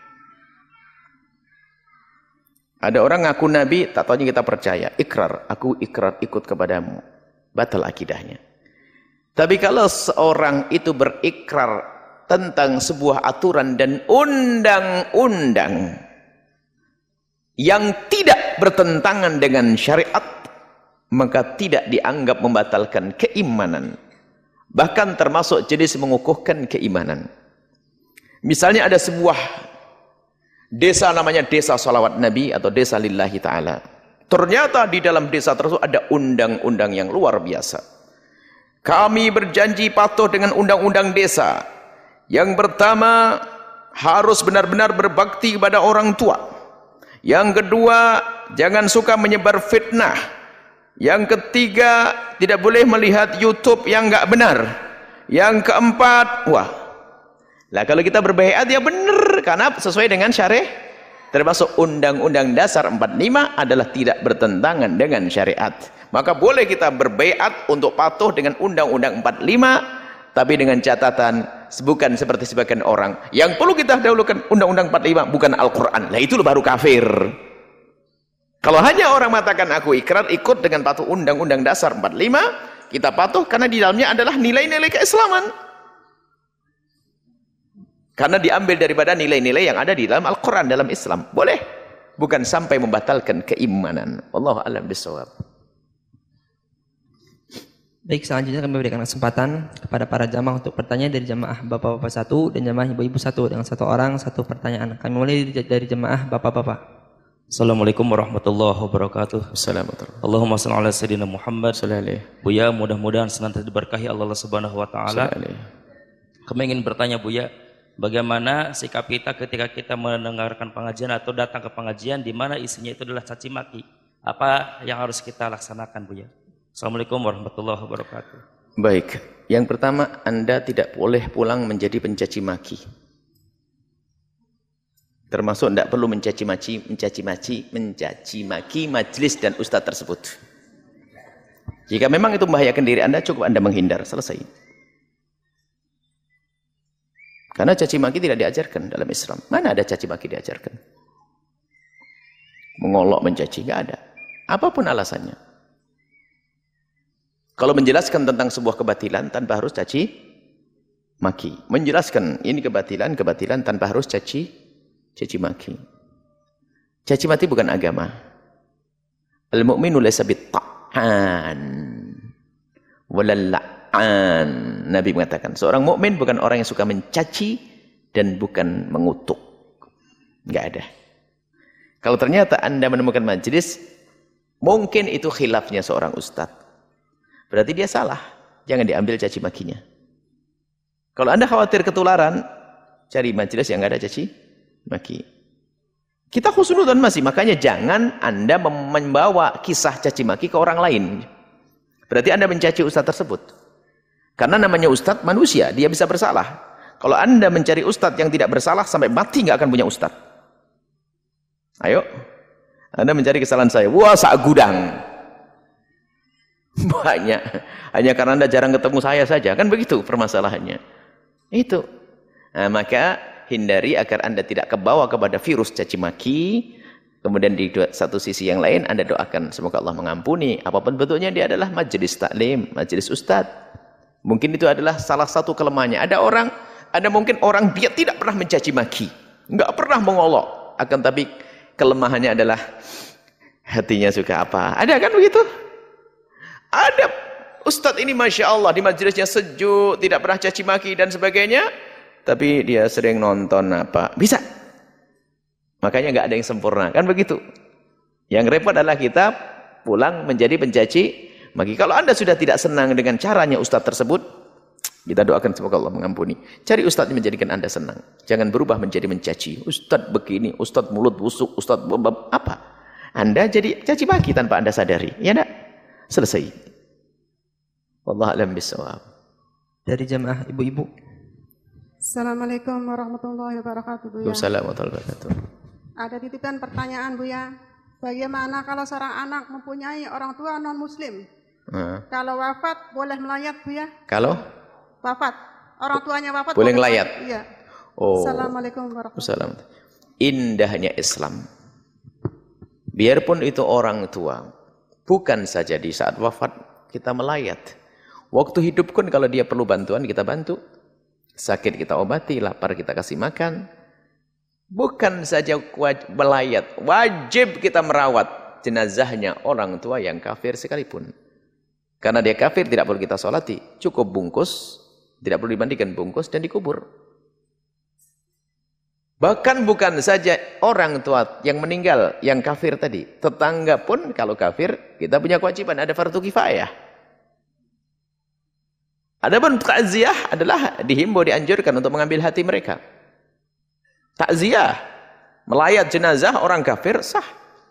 Ada orang ngaku nabi, tak taunya kita percaya. Ikrar, aku ikrar ikut kepadamu. Batal akidahnya. Tapi kalau seorang itu berikrar tentang sebuah aturan dan undang-undang yang tidak bertentangan dengan syariat, maka tidak dianggap membatalkan keimanan. Bahkan termasuk jenis mengukuhkan keimanan. Misalnya ada sebuah desa namanya desa salawat Nabi atau desa lillahi ta'ala. Ternyata di dalam desa tersebut ada undang-undang yang luar biasa. Kami berjanji patuh dengan undang-undang desa. Yang pertama, harus benar-benar berbakti kepada orang tua. Yang kedua, jangan suka menyebar fitnah. Yang ketiga, tidak boleh melihat YouTube yang enggak benar. Yang keempat, wah. Lah kalau kita berbaiat ya benar, karena sesuai dengan syariat. Termasuk Undang-Undang Dasar empat puluh lima adalah tidak bertentangan dengan syariat. Maka boleh kita berbaiat untuk patuh dengan Undang-Undang empat puluh lima, tapi dengan catatan bukan seperti sebagian orang. Yang perlu kita dahulukan Undang-Undang empat puluh lima bukan Al-Qur'an. Lah itu baru kafir. Kalau hanya orang mengatakan aku ikrar ikut dengan patuh Undang-Undang Dasar empat puluh lima, kita patuh karena di dalamnya adalah nilai-nilai keislaman. Karena diambil daripada nilai-nilai yang ada di dalam Al-Quran, dalam Islam. Boleh. Bukan sampai membatalkan keimanan. Wallahu a'lam bishawab. Baik, selanjutnya kami berikan kesempatan kepada para jamaah untuk bertanya dari jamaah bapak-bapak satu dan jamaah ibu-ibu satu dengan satu orang satu pertanyaan. Kami mulai dari jamaah bapak-bapak. Assalamualaikum warahmatullahi wabarakatuh. Assalamualaikum. Allahumma shalli ala sayyidina Muhammad. Sallallahu. Buya, mudah-mudahan senantiasa diberkahi Allah Subhanahu wa taala. Kami ingin bertanya Buya, bagaimana sikap kita ketika kita mendengarkan pengajian atau datang ke pengajian di mana isinya itu adalah caci maki? Apa yang harus kita laksanakan Buya? Assalamualaikum warahmatullahi wabarakatuh. Baik, yang pertama, Anda tidak boleh pulang menjadi pencaci maki. Termasuk tidak perlu mencaci maki, mencaci maki, mencaci maki majlis dan ustadz tersebut. Jika memang itu membahayakan diri Anda, cukup Anda menghindar, selesai. Karena caci maki tidak diajarkan dalam Islam. Mana ada caci maki diajarkan? Mengolok, mencaci, nggak ada. Apapun alasannya. Kalau menjelaskan tentang sebuah kebatilan tanpa harus caci maki. Menjelaskan ini kebatilan, kebatilan tanpa harus caci caci maki. Caci maki bukan agama. Al-mu'minu laysa bit-ta'an walal la'an. Nabi mengatakan, seorang mukmin bukan orang yang suka mencaci dan bukan mengutuk. Enggak ada. Kalau ternyata Anda menemukan majelis, mungkin itu khilafnya seorang ustadz. Berarti dia salah. Jangan diambil caci makinya. Kalau Anda khawatir ketularan, cari majelis yang enggak ada caci maki. Kita husnudzon masih, makanya jangan Anda membawa kisah caci maki ke orang lain. Berarti Anda mencaci ustadz tersebut. Karena namanya ustadz manusia, dia bisa bersalah. Kalau Anda mencari ustadz yang tidak bersalah, sampai mati nggak akan punya ustadz. Ayo, Anda mencari kesalahan saya. Wah, sak gudang. Banyak. Hanya karena Anda jarang ketemu saya saja. Kan begitu permasalahannya. Itu. Nah, maka hindari agar Anda tidak kebawa kepada virus caci maki. Kemudian di satu sisi yang lain, Anda doakan semoga Allah mengampuni. Apapun bentuknya, dia adalah majelis taklim, majelis ustadz. Mungkin itu adalah salah satu kelemahannya. Ada orang, ada mungkin orang dia tidak pernah mencaci maki. Nggak pernah mengolok. Akan tapi kelemahannya adalah hatinya suka apa. Ada kan begitu? Ada ustadz ini Masya Allah di majelisnya sejuk, tidak pernah caci maki dan sebagainya. Tapi dia sering nonton apa. Bisa. Makanya nggak ada yang sempurna. Kan begitu. Yang repot adalah kita pulang menjadi pencaci maki. Kalau Anda sudah tidak senang dengan caranya ustadz tersebut, kita doakan semoga Allah mengampuni. Cari ustadz yang menjadikan Anda senang. Jangan berubah menjadi mencaci. Ustadz begini, ustadz mulut busuk, ustadz apa. Anda jadi caci maki tanpa Anda sadari. Ya enggak? Selesai. Wallahu a'lam bishawab. Dari jamaah ibu-ibu. Assalamualaikum warahmatullahi wabarakatuh, Buya. Waalaikumsalam warahmatullahi wabarakatuh. Ada titipan pertanyaan, Buya. Bagaimana kalau seorang anak mempunyai orang tua non-muslim? Nah. Kalau wafat boleh melayat, Buya? Kalau? Wafat. Orang tuanya wafat boleh ngelayat? Iya. Oh. Assalamualaikum warahmatullahi wabarakatuh. Indahnya Islam. Biarpun itu orang tua, bukan saja di saat wafat kita melayat. Waktu hidup pun kalau dia perlu bantuan kita bantu. Sakit kita obati, lapar kita kasih makan. Bukan saja melayat, wajib kita merawat jenazahnya orang tua yang kafir sekalipun. Karena dia kafir tidak perlu kita sholati, cukup bungkus, tidak perlu dimandikan, bungkus dan dikubur. Bahkan bukan saja orang tua yang meninggal, yang kafir tadi, tetangga pun kalau kafir kita punya kewajiban, ada fardu kifayah. Adapun takziah adalah dihimbau, dianjurkan untuk mengambil hati mereka. Takziah, melayat jenazah orang kafir sah.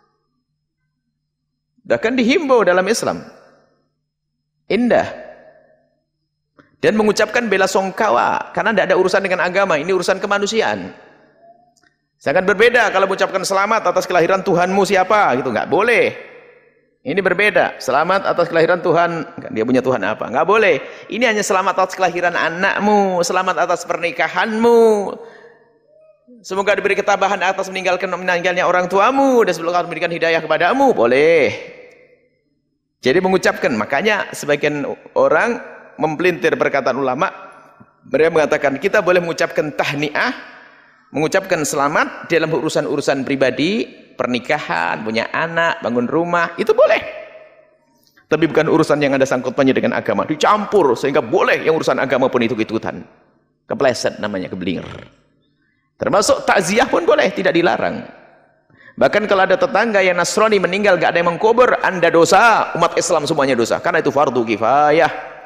Bahkan dihimbau dalam Islam. Indah. Dan mengucapkan bela sungkawa karena tidak ada urusan dengan agama, ini urusan kemanusiaan. Sangat berbeda kalau mengucapkan selamat atas kelahiran Tuhanmu siapa, gitu nggak boleh. Ini berbeda. Selamat atas kelahiran Tuhan. Dia punya Tuhan apa? Nggak boleh. Ini hanya selamat atas kelahiran anakmu, selamat atas pernikahanmu. Semoga diberi ketabahan atas meninggalkan meninggalnya orang tuamu dan semoga memberikan hidayah kepadamu. Boleh. Jadi mengucapkan, makanya sebagian orang mempelintir perkataan ulama, mereka mengatakan kita boleh mengucapkan tahniah, mengucapkan selamat dalam urusan-urusan pribadi, pernikahan, punya anak, bangun rumah, itu boleh. Tapi bukan urusan yang ada sangkut-pautnya dengan agama, dicampur sehingga boleh yang urusan agama pun ikut-ikutan. Kepleset namanya, keblinger. Termasuk takziah pun boleh, tidak dilarang. Bahkan kalau ada tetangga yang Nasrani meninggal gak ada yang mengkubur, Anda dosa, umat Islam semuanya dosa, karena itu fardu kifayah.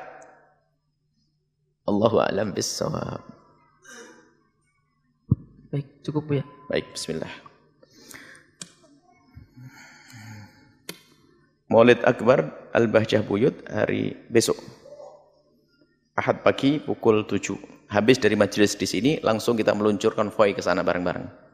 Allahu a'lam bissawab. Baik, cukup Bu ya. Baik, bismillah. Maulid Akbar Al-Bahjah Buyut hari besok. Ahad pagi pukul tujuh. Habis dari majelis di sini, langsung kita meluncur konvoi ke sana bareng-bareng.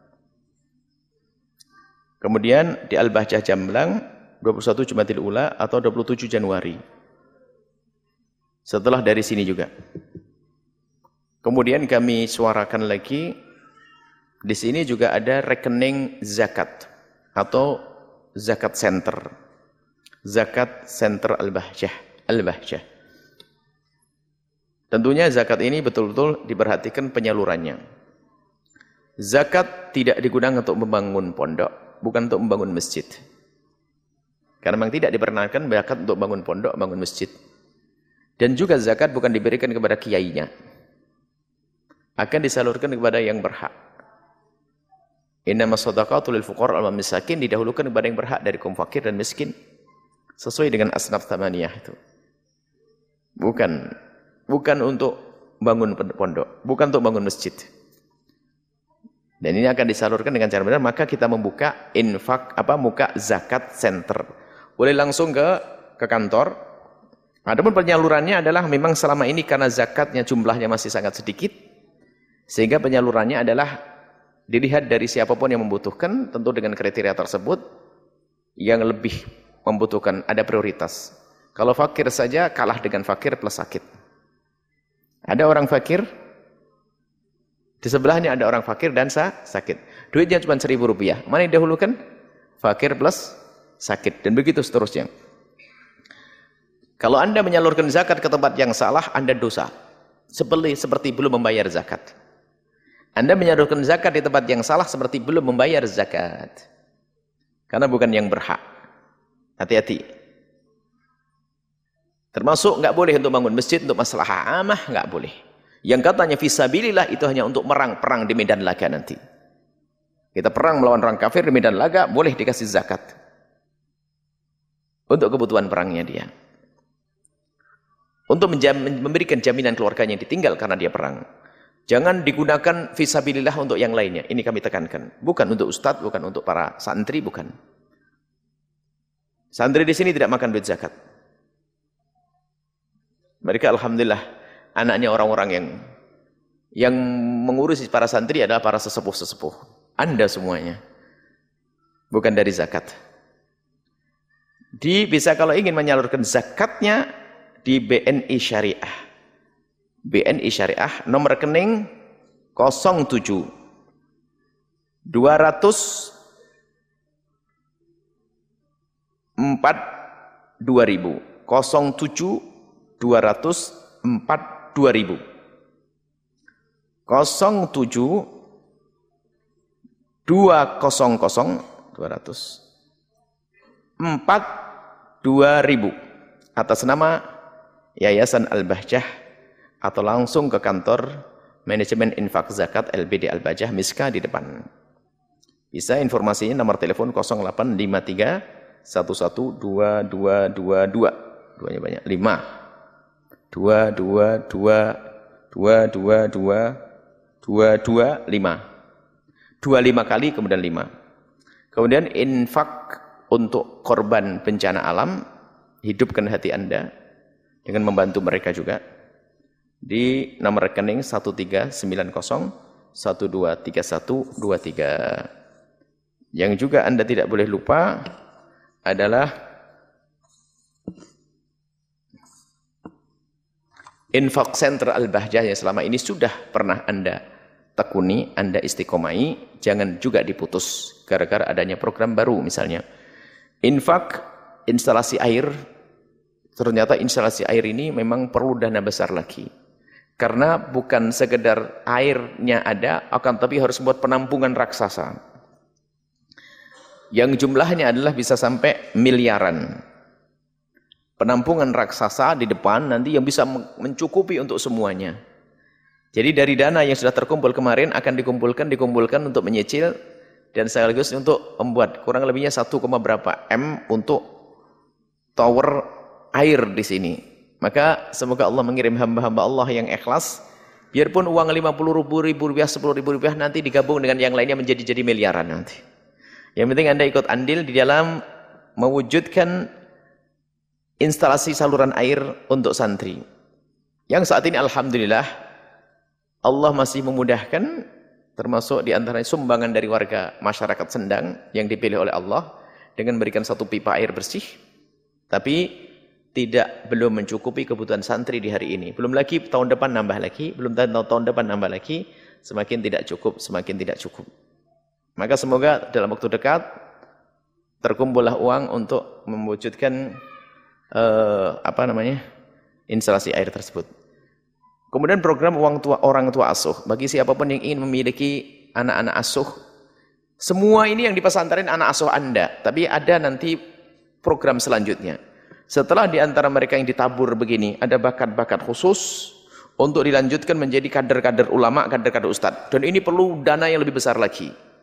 Kemudian di Al-Bahjah Jamblang dua puluh satu Jumadil Ula atau dua puluh tujuh Januari. Setelah dari sini juga. Kemudian kami suarakan lagi, di sini juga ada rekening zakat atau zakat center. Zakat center Al-Bahjah, Al-Bahjah. Tentunya zakat ini betul-betul diperhatikan penyalurannya. Zakat tidak digunakan untuk membangun pondok, bukan untuk membangun masjid. Karena memang tidak diperkenankan zakat untuk bangun pondok, bangun masjid. Dan juga zakat bukan diberikan kepada kiainya. Akan disalurkan kepada yang berhak. Innamas shadaqatu lil fuqara wal masakin, didahulukan kepada yang berhak dari kaum fakir dan miskin. Sesuai dengan asnaf tamaniyah itu. Bukan bukan untuk bangun pondok, bukan untuk bangun masjid. Dan ini akan disalurkan dengan cara benar, maka kita membuka infak apa muka zakat center. Boleh langsung ke ke kantor. Adapun penyalurannya adalah memang selama ini karena zakatnya jumlahnya masih sangat sedikit, sehingga penyalurannya adalah dilihat dari siapapun yang membutuhkan, tentu dengan kriteria tersebut yang lebih membutuhkan, ada prioritas. Kalau fakir saja kalah dengan fakir plus sakit. Ada orang fakir, di sebelahnya ada orang fakir dan sakit. Duitnya cuma seribu rupiah. Mana yang dahulukan? Fakir plus sakit. Dan begitu seterusnya. Kalau Anda menyalurkan zakat ke tempat yang salah, Anda dosa. Seperti, seperti belum membayar zakat. Anda menyalurkan zakat di tempat yang salah seperti belum membayar zakat. Karena bukan yang berhak. Hati-hati. Termasuk nggak boleh untuk bangun masjid untuk masalah amah, nggak boleh. Yang katanya fisabilillah itu hanya untuk merang perang di medan laga nanti. Kita perang melawan orang kafir di medan laga, boleh dikasih zakat. Untuk kebutuhan perangnya dia. Untuk menjamin, memberikan jaminan keluarganya yang ditinggal karena dia perang. Jangan digunakan fisabilillah untuk yang lainnya. Ini kami tekankan. Bukan untuk ustadz, bukan untuk para santri, bukan. Santri di sini tidak makan duit zakat. Mereka alhamdulillah anaknya orang-orang yang yang mengurusi para santri adalah para sesepuh-sesepuh. Anda semuanya. Bukan dari zakat. Di bisa kalau ingin menyalurkan zakatnya di B N I Syariah. B N I Syariah nomor rekening nol tujuh dua ratus empat dua ribu nol tujuh dua ratus empat dua ribu nol tujuh dua nol nol dua ratus empat dua ribu atas nama Yayasan Al-Bahjah atau langsung ke kantor Manajemen Infak Zakat L B D Al-Bahjah Miska di depan. Bisa informasinya nomor telepon nol delapan lima tiga satu satu dua dua dua dua. Duanya banyak. lima. dua dua dua dua dua dua dua dua lima. dua lima kali kemudian lima. Kemudian infak untuk korban bencana alam, hidupkan hati Anda dengan membantu mereka juga di nomor rekening satu tiga sembilan nol satu dua tiga satu dua tiga. Yang juga Anda tidak boleh lupa adalah infak center Al-Bahjah yang selama ini sudah pernah Anda tekuni, Anda istiqomai, jangan juga diputus gara-gara adanya program baru misalnya. Infak instalasi air, ternyata instalasi air ini memang perlu dana besar lagi. Karena bukan sekedar airnya ada, akan tapi harus buat penampungan raksasa. Yang jumlahnya adalah bisa sampai miliaran. Penampungan raksasa di depan nanti yang bisa mencukupi untuk semuanya. Jadi dari dana yang sudah terkumpul kemarin akan dikumpulkan, dikumpulkan untuk menyicil dan sekaligus untuk membuat kurang lebihnya satu, berapa M untuk tower air di sini. Maka semoga Allah mengirim hamba-hamba Allah yang ikhlas. Biarpun uang lima puluh ribu rupiah, sepuluh ribu rupiah nanti digabung dengan yang lainnya menjadi jadi miliaran nanti. Yang penting Anda ikut andil di dalam mewujudkan instalasi saluran air untuk santri. Yang saat ini alhamdulillah Allah masih memudahkan, termasuk di antaranya sumbangan dari warga masyarakat Sendang yang dipilih oleh Allah dengan memberikan satu pipa air bersih. Tapi tidak belum mencukupi kebutuhan santri di hari ini. Belum lagi tahun depan nambah lagi, belum tahun, tahun depan nambah lagi, semakin tidak cukup, semakin tidak cukup. Maka semoga dalam waktu dekat terkumpullah uang untuk mewujudkan uh, apa namanya instalasi air tersebut. Kemudian program uang tua orang tua asuh bagi siapapun yang ingin memiliki anak-anak asuh. Semua ini yang di pesantren anak asuh Anda, tapi ada nanti program selanjutnya. Setelah di antara mereka yang ditabur begini ada bakat-bakat khusus untuk dilanjutkan menjadi kader-kader ulama, kader-kader ustadz. Dan ini perlu dana yang lebih besar lagi.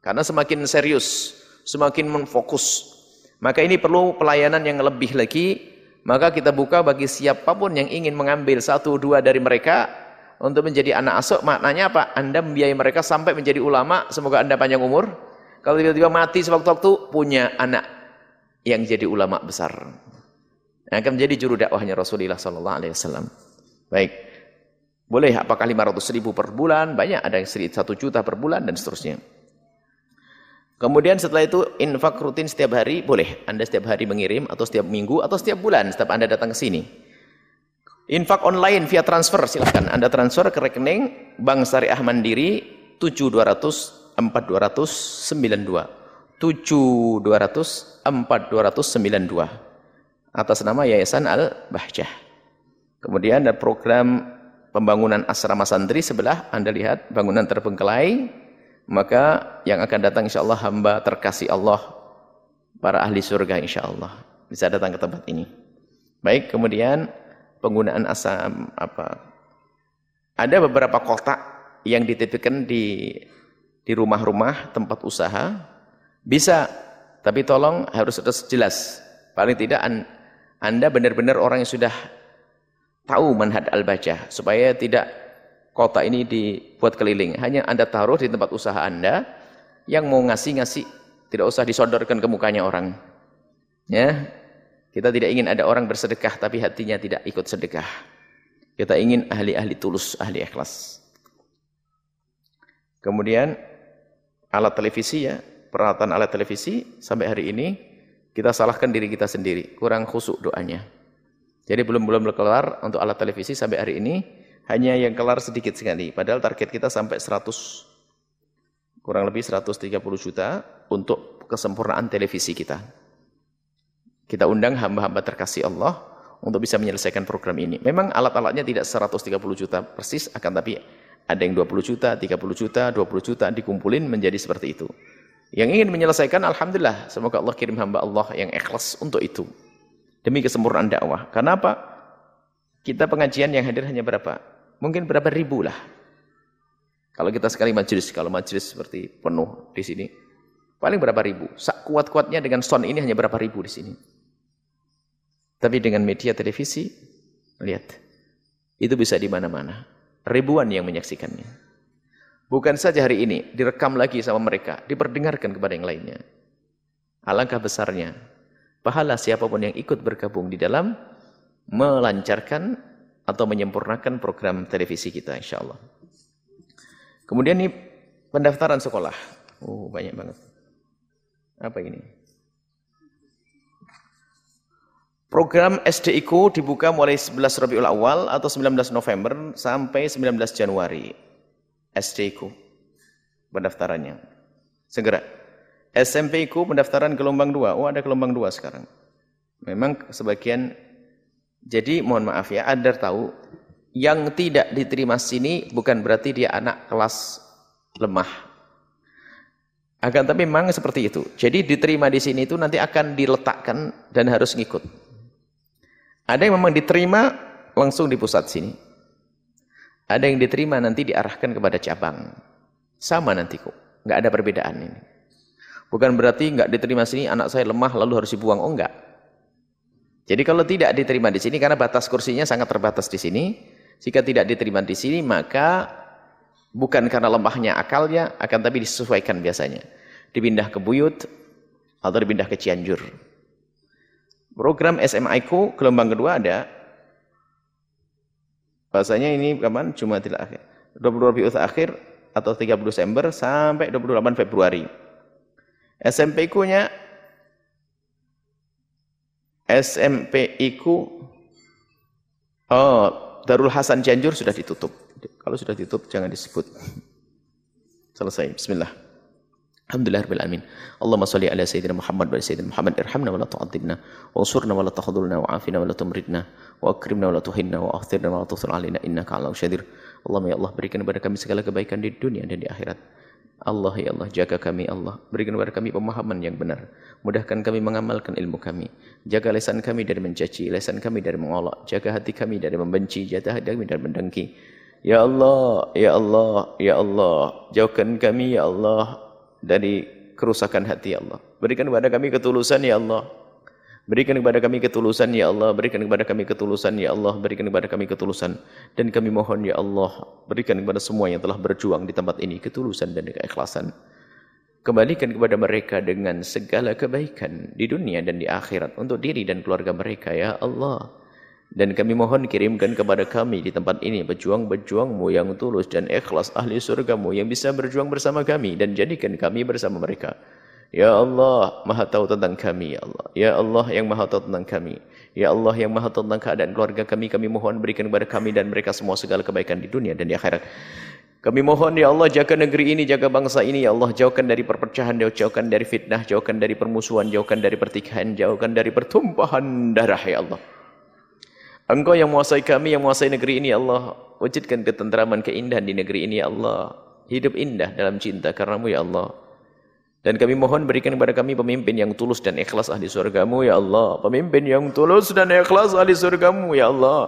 Karena semakin serius, semakin menfokus. Maka ini perlu pelayanan yang lebih lagi. Maka kita buka bagi siapapun yang ingin mengambil satu dua dari mereka untuk menjadi anak asuh. Maknanya apa? Anda membiayai mereka sampai menjadi ulama. Semoga Anda panjang umur. Kalau tiba-tiba mati sewaktu-waktu, punya anak yang jadi ulama besar. Yang akan menjadi juru dakwahnya Rasulullah sallallahu alaihi wasallam. Baik. Boleh apakah lima ratus ribu per bulan? Banyak, ada yang satu juta per bulan dan seterusnya. Kemudian setelah itu infak rutin setiap hari, boleh. Anda setiap hari mengirim atau setiap minggu atau setiap bulan setiap Anda datang ke sini. Infak online via transfer, silahkan. Anda transfer ke rekening Bank Syariah Mandiri tujuh dua ratus empat dua ratus sembilan dua. tujuh dua ratus empat dua ratus sembilan dua. Atas nama Yayasan Al-Bahjah. Kemudian ada program pembangunan asrama santri sebelah, Anda lihat bangunan terbengkelai. Maka yang akan datang insyaAllah hamba terkasih Allah, para ahli surga insyaAllah bisa datang ke tempat ini. Baik, kemudian penggunaan asam apa? Ada beberapa kotak yang dititipkan di di rumah-rumah tempat usaha, bisa, tapi tolong harus jelas. Paling tidak Anda benar-benar orang yang sudah tahu manhaj al-bajah, supaya tidak kota ini dibuat keliling. Hanya Anda taruh di tempat usaha Anda, yang mau ngasih-ngasih, tidak usah disodorkan ke mukanya orang. Ya, kita tidak ingin ada orang bersedekah, tapi hatinya tidak ikut sedekah. Kita ingin ahli-ahli tulus, ahli ikhlas. Kemudian, alat televisi ya, peralatan alat televisi, sampai hari ini, kita salahkan diri kita sendiri, kurang khusyuk doanya. Jadi belum-belum kelar untuk alat televisi sampai hari ini, hanya yang kelar sedikit sekali. Padahal target kita sampai seratus, kurang lebih seratus tiga puluh juta untuk kesempurnaan televisi kita. Kita undang hamba-hamba terkasih Allah untuk bisa menyelesaikan program ini. Memang alat-alatnya tidak seratus tiga puluh juta persis, akan tapi ada yang dua puluh juta, tiga puluh juta, dua puluh juta dikumpulin menjadi seperti itu. Yang ingin menyelesaikan, alhamdulillah, semoga Allah kirim hamba Allah yang ikhlas untuk itu. Demi kesempurnaan dakwah. Karena apa? Kita pengajian yang hadir hanya berapa? Mungkin berapa ribu lah. Kalau kita sekali majelis, kalau majelis seperti penuh di sini, paling berapa ribu. Kuat-kuatnya dengan sound ini hanya berapa ribu di sini. Tapi dengan media televisi, lihat, itu bisa di mana-mana. Ribuan yang menyaksikannya. Bukan saja hari ini, direkam lagi sama mereka, diperdengarkan kepada yang lainnya. Alangkah besarnya pahala siapapun yang ikut bergabung di dalam melancarkan atau menyempurnakan program televisi kita insyaallah. Kemudian ini pendaftaran sekolah. Oh, banyak banget. Apa ini? Program S D I K U dibuka mulai sebelas Rabiul Awal atau sembilan belas November sampai sembilan belas Januari. S D I K U pendaftarannya. Segera. S M P I K U pendaftaran gelombang dua. Oh, ada gelombang dua sekarang. Memang sebagian. Jadi mohon maaf ya, Anda tahu yang tidak diterima sini bukan berarti dia anak kelas lemah. Akan tapi memang seperti itu. Jadi diterima di sini itu nanti akan diletakkan dan harus ngikut. Ada yang memang diterima langsung di pusat sini. Ada yang diterima nanti diarahkan kepada cabang. Sama nanti kok, nggak ada perbedaan ini. Bukan berarti nggak diterima sini anak saya lemah lalu harus dibuang, oh enggak. Jadi kalau tidak diterima di sini karena batas kursinya sangat terbatas di sini, jika tidak diterima di sini maka bukan karena lemahnya akalnya, akan tapi disesuaikan biasanya. Dipindah ke Buyut atau dipindah ke Cianjur. Program S M I K U gelombang kedua ada. Bahasanya ini kapan? Jumatil akhir. dua puluh Rabiul akhir atau tiga puluh Desember sampai dua puluh delapan Februari. S M P I K U-nya S M P I K U oh, Darul Hasan Cianjur sudah ditutup. Kalau sudah ditutup jangan disebut. Selesai. Bismillah. Alhamdulillahirabbil alamin. Allahumma shalli ala sayyidina Muhammad wa sayyidina Muhammad irhamna wa la tu'adzibna wa ansurna wa la tahdhurna wa afina wa la tumridna wa akrimna wa la tuhinna wa akhtirna wa la tuthir alaina innaka ala syadir. Allahumma ya Allah berikan kepada kami segala kebaikan di dunia dan di akhirat. Allah ya Allah jaga kami Allah, berikan kepada kami pemahaman yang benar, mudahkan kami mengamalkan ilmu kami, jaga lisan kami dari mencaci, lisan kami dari mengolok, jaga hati kami dari membenci, jaga hati kami dari mendengki. Ya Allah, ya Allah, ya Allah, jauhkan kami ya Allah dari kerusakan hati ya Allah. Berikan kepada kami ketulusan ya Allah. Berikan kepada kami ketulusan ya Allah. Berikan kepada kami ketulusan ya Allah. Berikan kepada kami ketulusan. Dan kami mohon ya Allah, berikan kepada semua yang telah berjuang di tempat ini ketulusan dan keikhlasan. Kembalikan kepada mereka dengan segala kebaikan di dunia dan di akhirat untuk diri dan keluarga mereka ya Allah. Dan kami mohon kirimkan kepada kami di tempat ini pejuang-pejuangmu yang tulus dan ikhlas ahli surgamu yang bisa berjuang bersama kami dan jadikan kami bersama mereka. Ya Allah, Maha tahu tentang kami ya Allah. Ya Allah yang Maha tahu tentang kami. Ya Allah yang Maha tahu tentang keadaan keluarga kami, kami mohon berikan kepada kami dan mereka semua segala kebaikan di dunia dan di akhirat. Kami mohon ya Allah, jaga negeri ini, jaga bangsa ini ya Allah, jauhkan dari perpecahan, jauhkan dari fitnah, jauhkan dari permusuhan, jauhkan dari pertikaian, jauhkan dari pertumpahan darah ya Allah. Engkau yang menguasai kami, yang menguasai negeri ini ya Allah, wujudkan ketentraman, keindahan di negeri ini ya Allah. Hidup indah dalam cinta karenamu ya Allah. Dan kami mohon berikan kepada kami pemimpin yang tulus dan ikhlas ahli surgamu ya Allah. Pemimpin yang tulus dan ikhlas ahli surgamu ya Allah.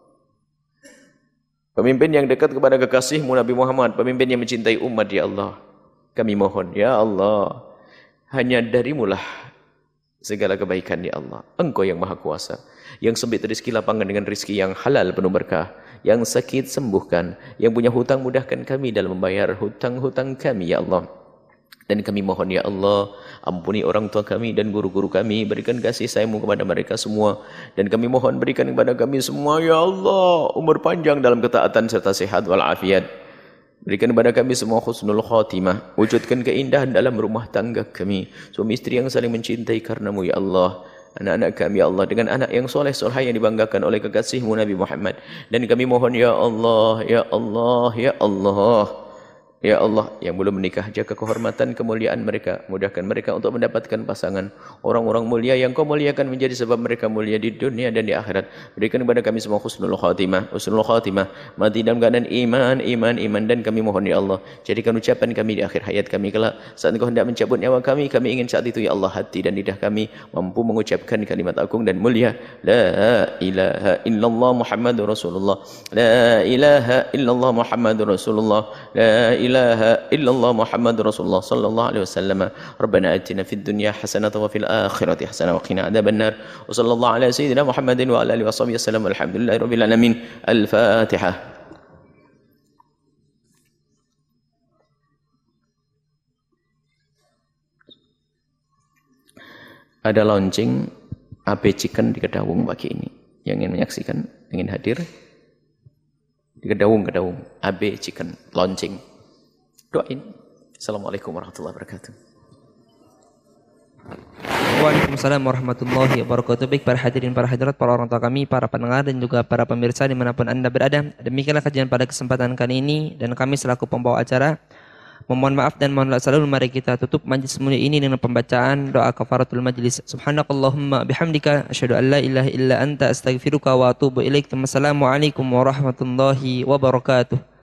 Pemimpin yang dekat kepada kekasihmu Nabi Muhammad. Pemimpin yang mencintai umat ya Allah. Kami mohon ya Allah. Hanya darimulah segala kebaikan ya Allah. Engkau yang maha kuasa. Yang sempit rezeki lapangan dengan rezeki yang halal penuh berkah. Yang sakit sembuhkan. Yang punya hutang mudahkan kami dalam membayar hutang-hutang kami ya Allah. Dan kami mohon ya Allah, ampuni orang tua kami dan guru-guru kami, berikan kasih sayang-Mu kepada mereka semua. Dan kami mohon berikan kepada kami semua ya Allah, umur panjang dalam ketaatan serta sehat walafiat. Berikan kepada kami semua husnul khatimah, wujudkan keindahan dalam rumah tangga kami, suami istri yang saling mencintai karenamu ya Allah. Anak-anak kami ya Allah dengan anak yang soleh soleh yang dibanggakan oleh kekasih-Mu Nabi Muhammad. Dan kami mohon ya Allah, ya Allah, ya Allah. Ya Allah, yang belum menikah, jaga kehormatan, kemuliaan mereka. Mudahkan mereka untuk mendapatkan pasangan orang-orang mulia yang Kau muliakan menjadi sebab mereka mulia di dunia dan di akhirat. Berikan kepada kami semua husnul khatimah, husnul khatimah, mati dalam keadaan iman, iman, iman. Dan kami mohon ya Allah, jadikan ucapan kami di akhir hayat kami kelak. Saat Engkau hendak mencabut nyawa kami, kami ingin saat itu ya Allah hati dan lidah kami mampu mengucapkan kalimat agung dan mulia. La ilaha illallah Muhammadur Rasulullah. La ilaha illallah Muhammadur Rasulullah. La ilaha illallah Muhammadur Rasulullah sallallahu alaihi wasallam. Rabbana atina fid dunya hasanah wa fil akhirati hasanah wa qina adzabannar. Wa sallallahu ala sayyidina Muhammadin wa ala alihi washabihi wasallam. Alhamdulillahi rabbil alamin. Al-Fatihah. Ada launching A B Chicken di Kedawung pagi ini. Yang ingin menyaksikan, ingin hadir di Kedawung, Kedawung A B Chicken launching. Doain. Assalamualaikum warahmatullahi wabarakatuh. Waalaikumsalam warahmatullahi wabarakatuh. Baik para hadirin, para hadirat, para orang tua kami, para pendengar dan juga para pemirsa dimanapun Anda berada. Demikianlah kajian pada kesempatan kali ini dan kami selaku pembawa acara memohon maaf dan mohon selalu. Mari kita tutup majlis mulia ini dengan pembacaan doa kafaratul majlis. Subhanakallahumma bihamdika asyhadu an la ilaha illa anta astaghfiruka wa atubu ilaik. Wassalamualaikum warahmatullahi wabarakatuh.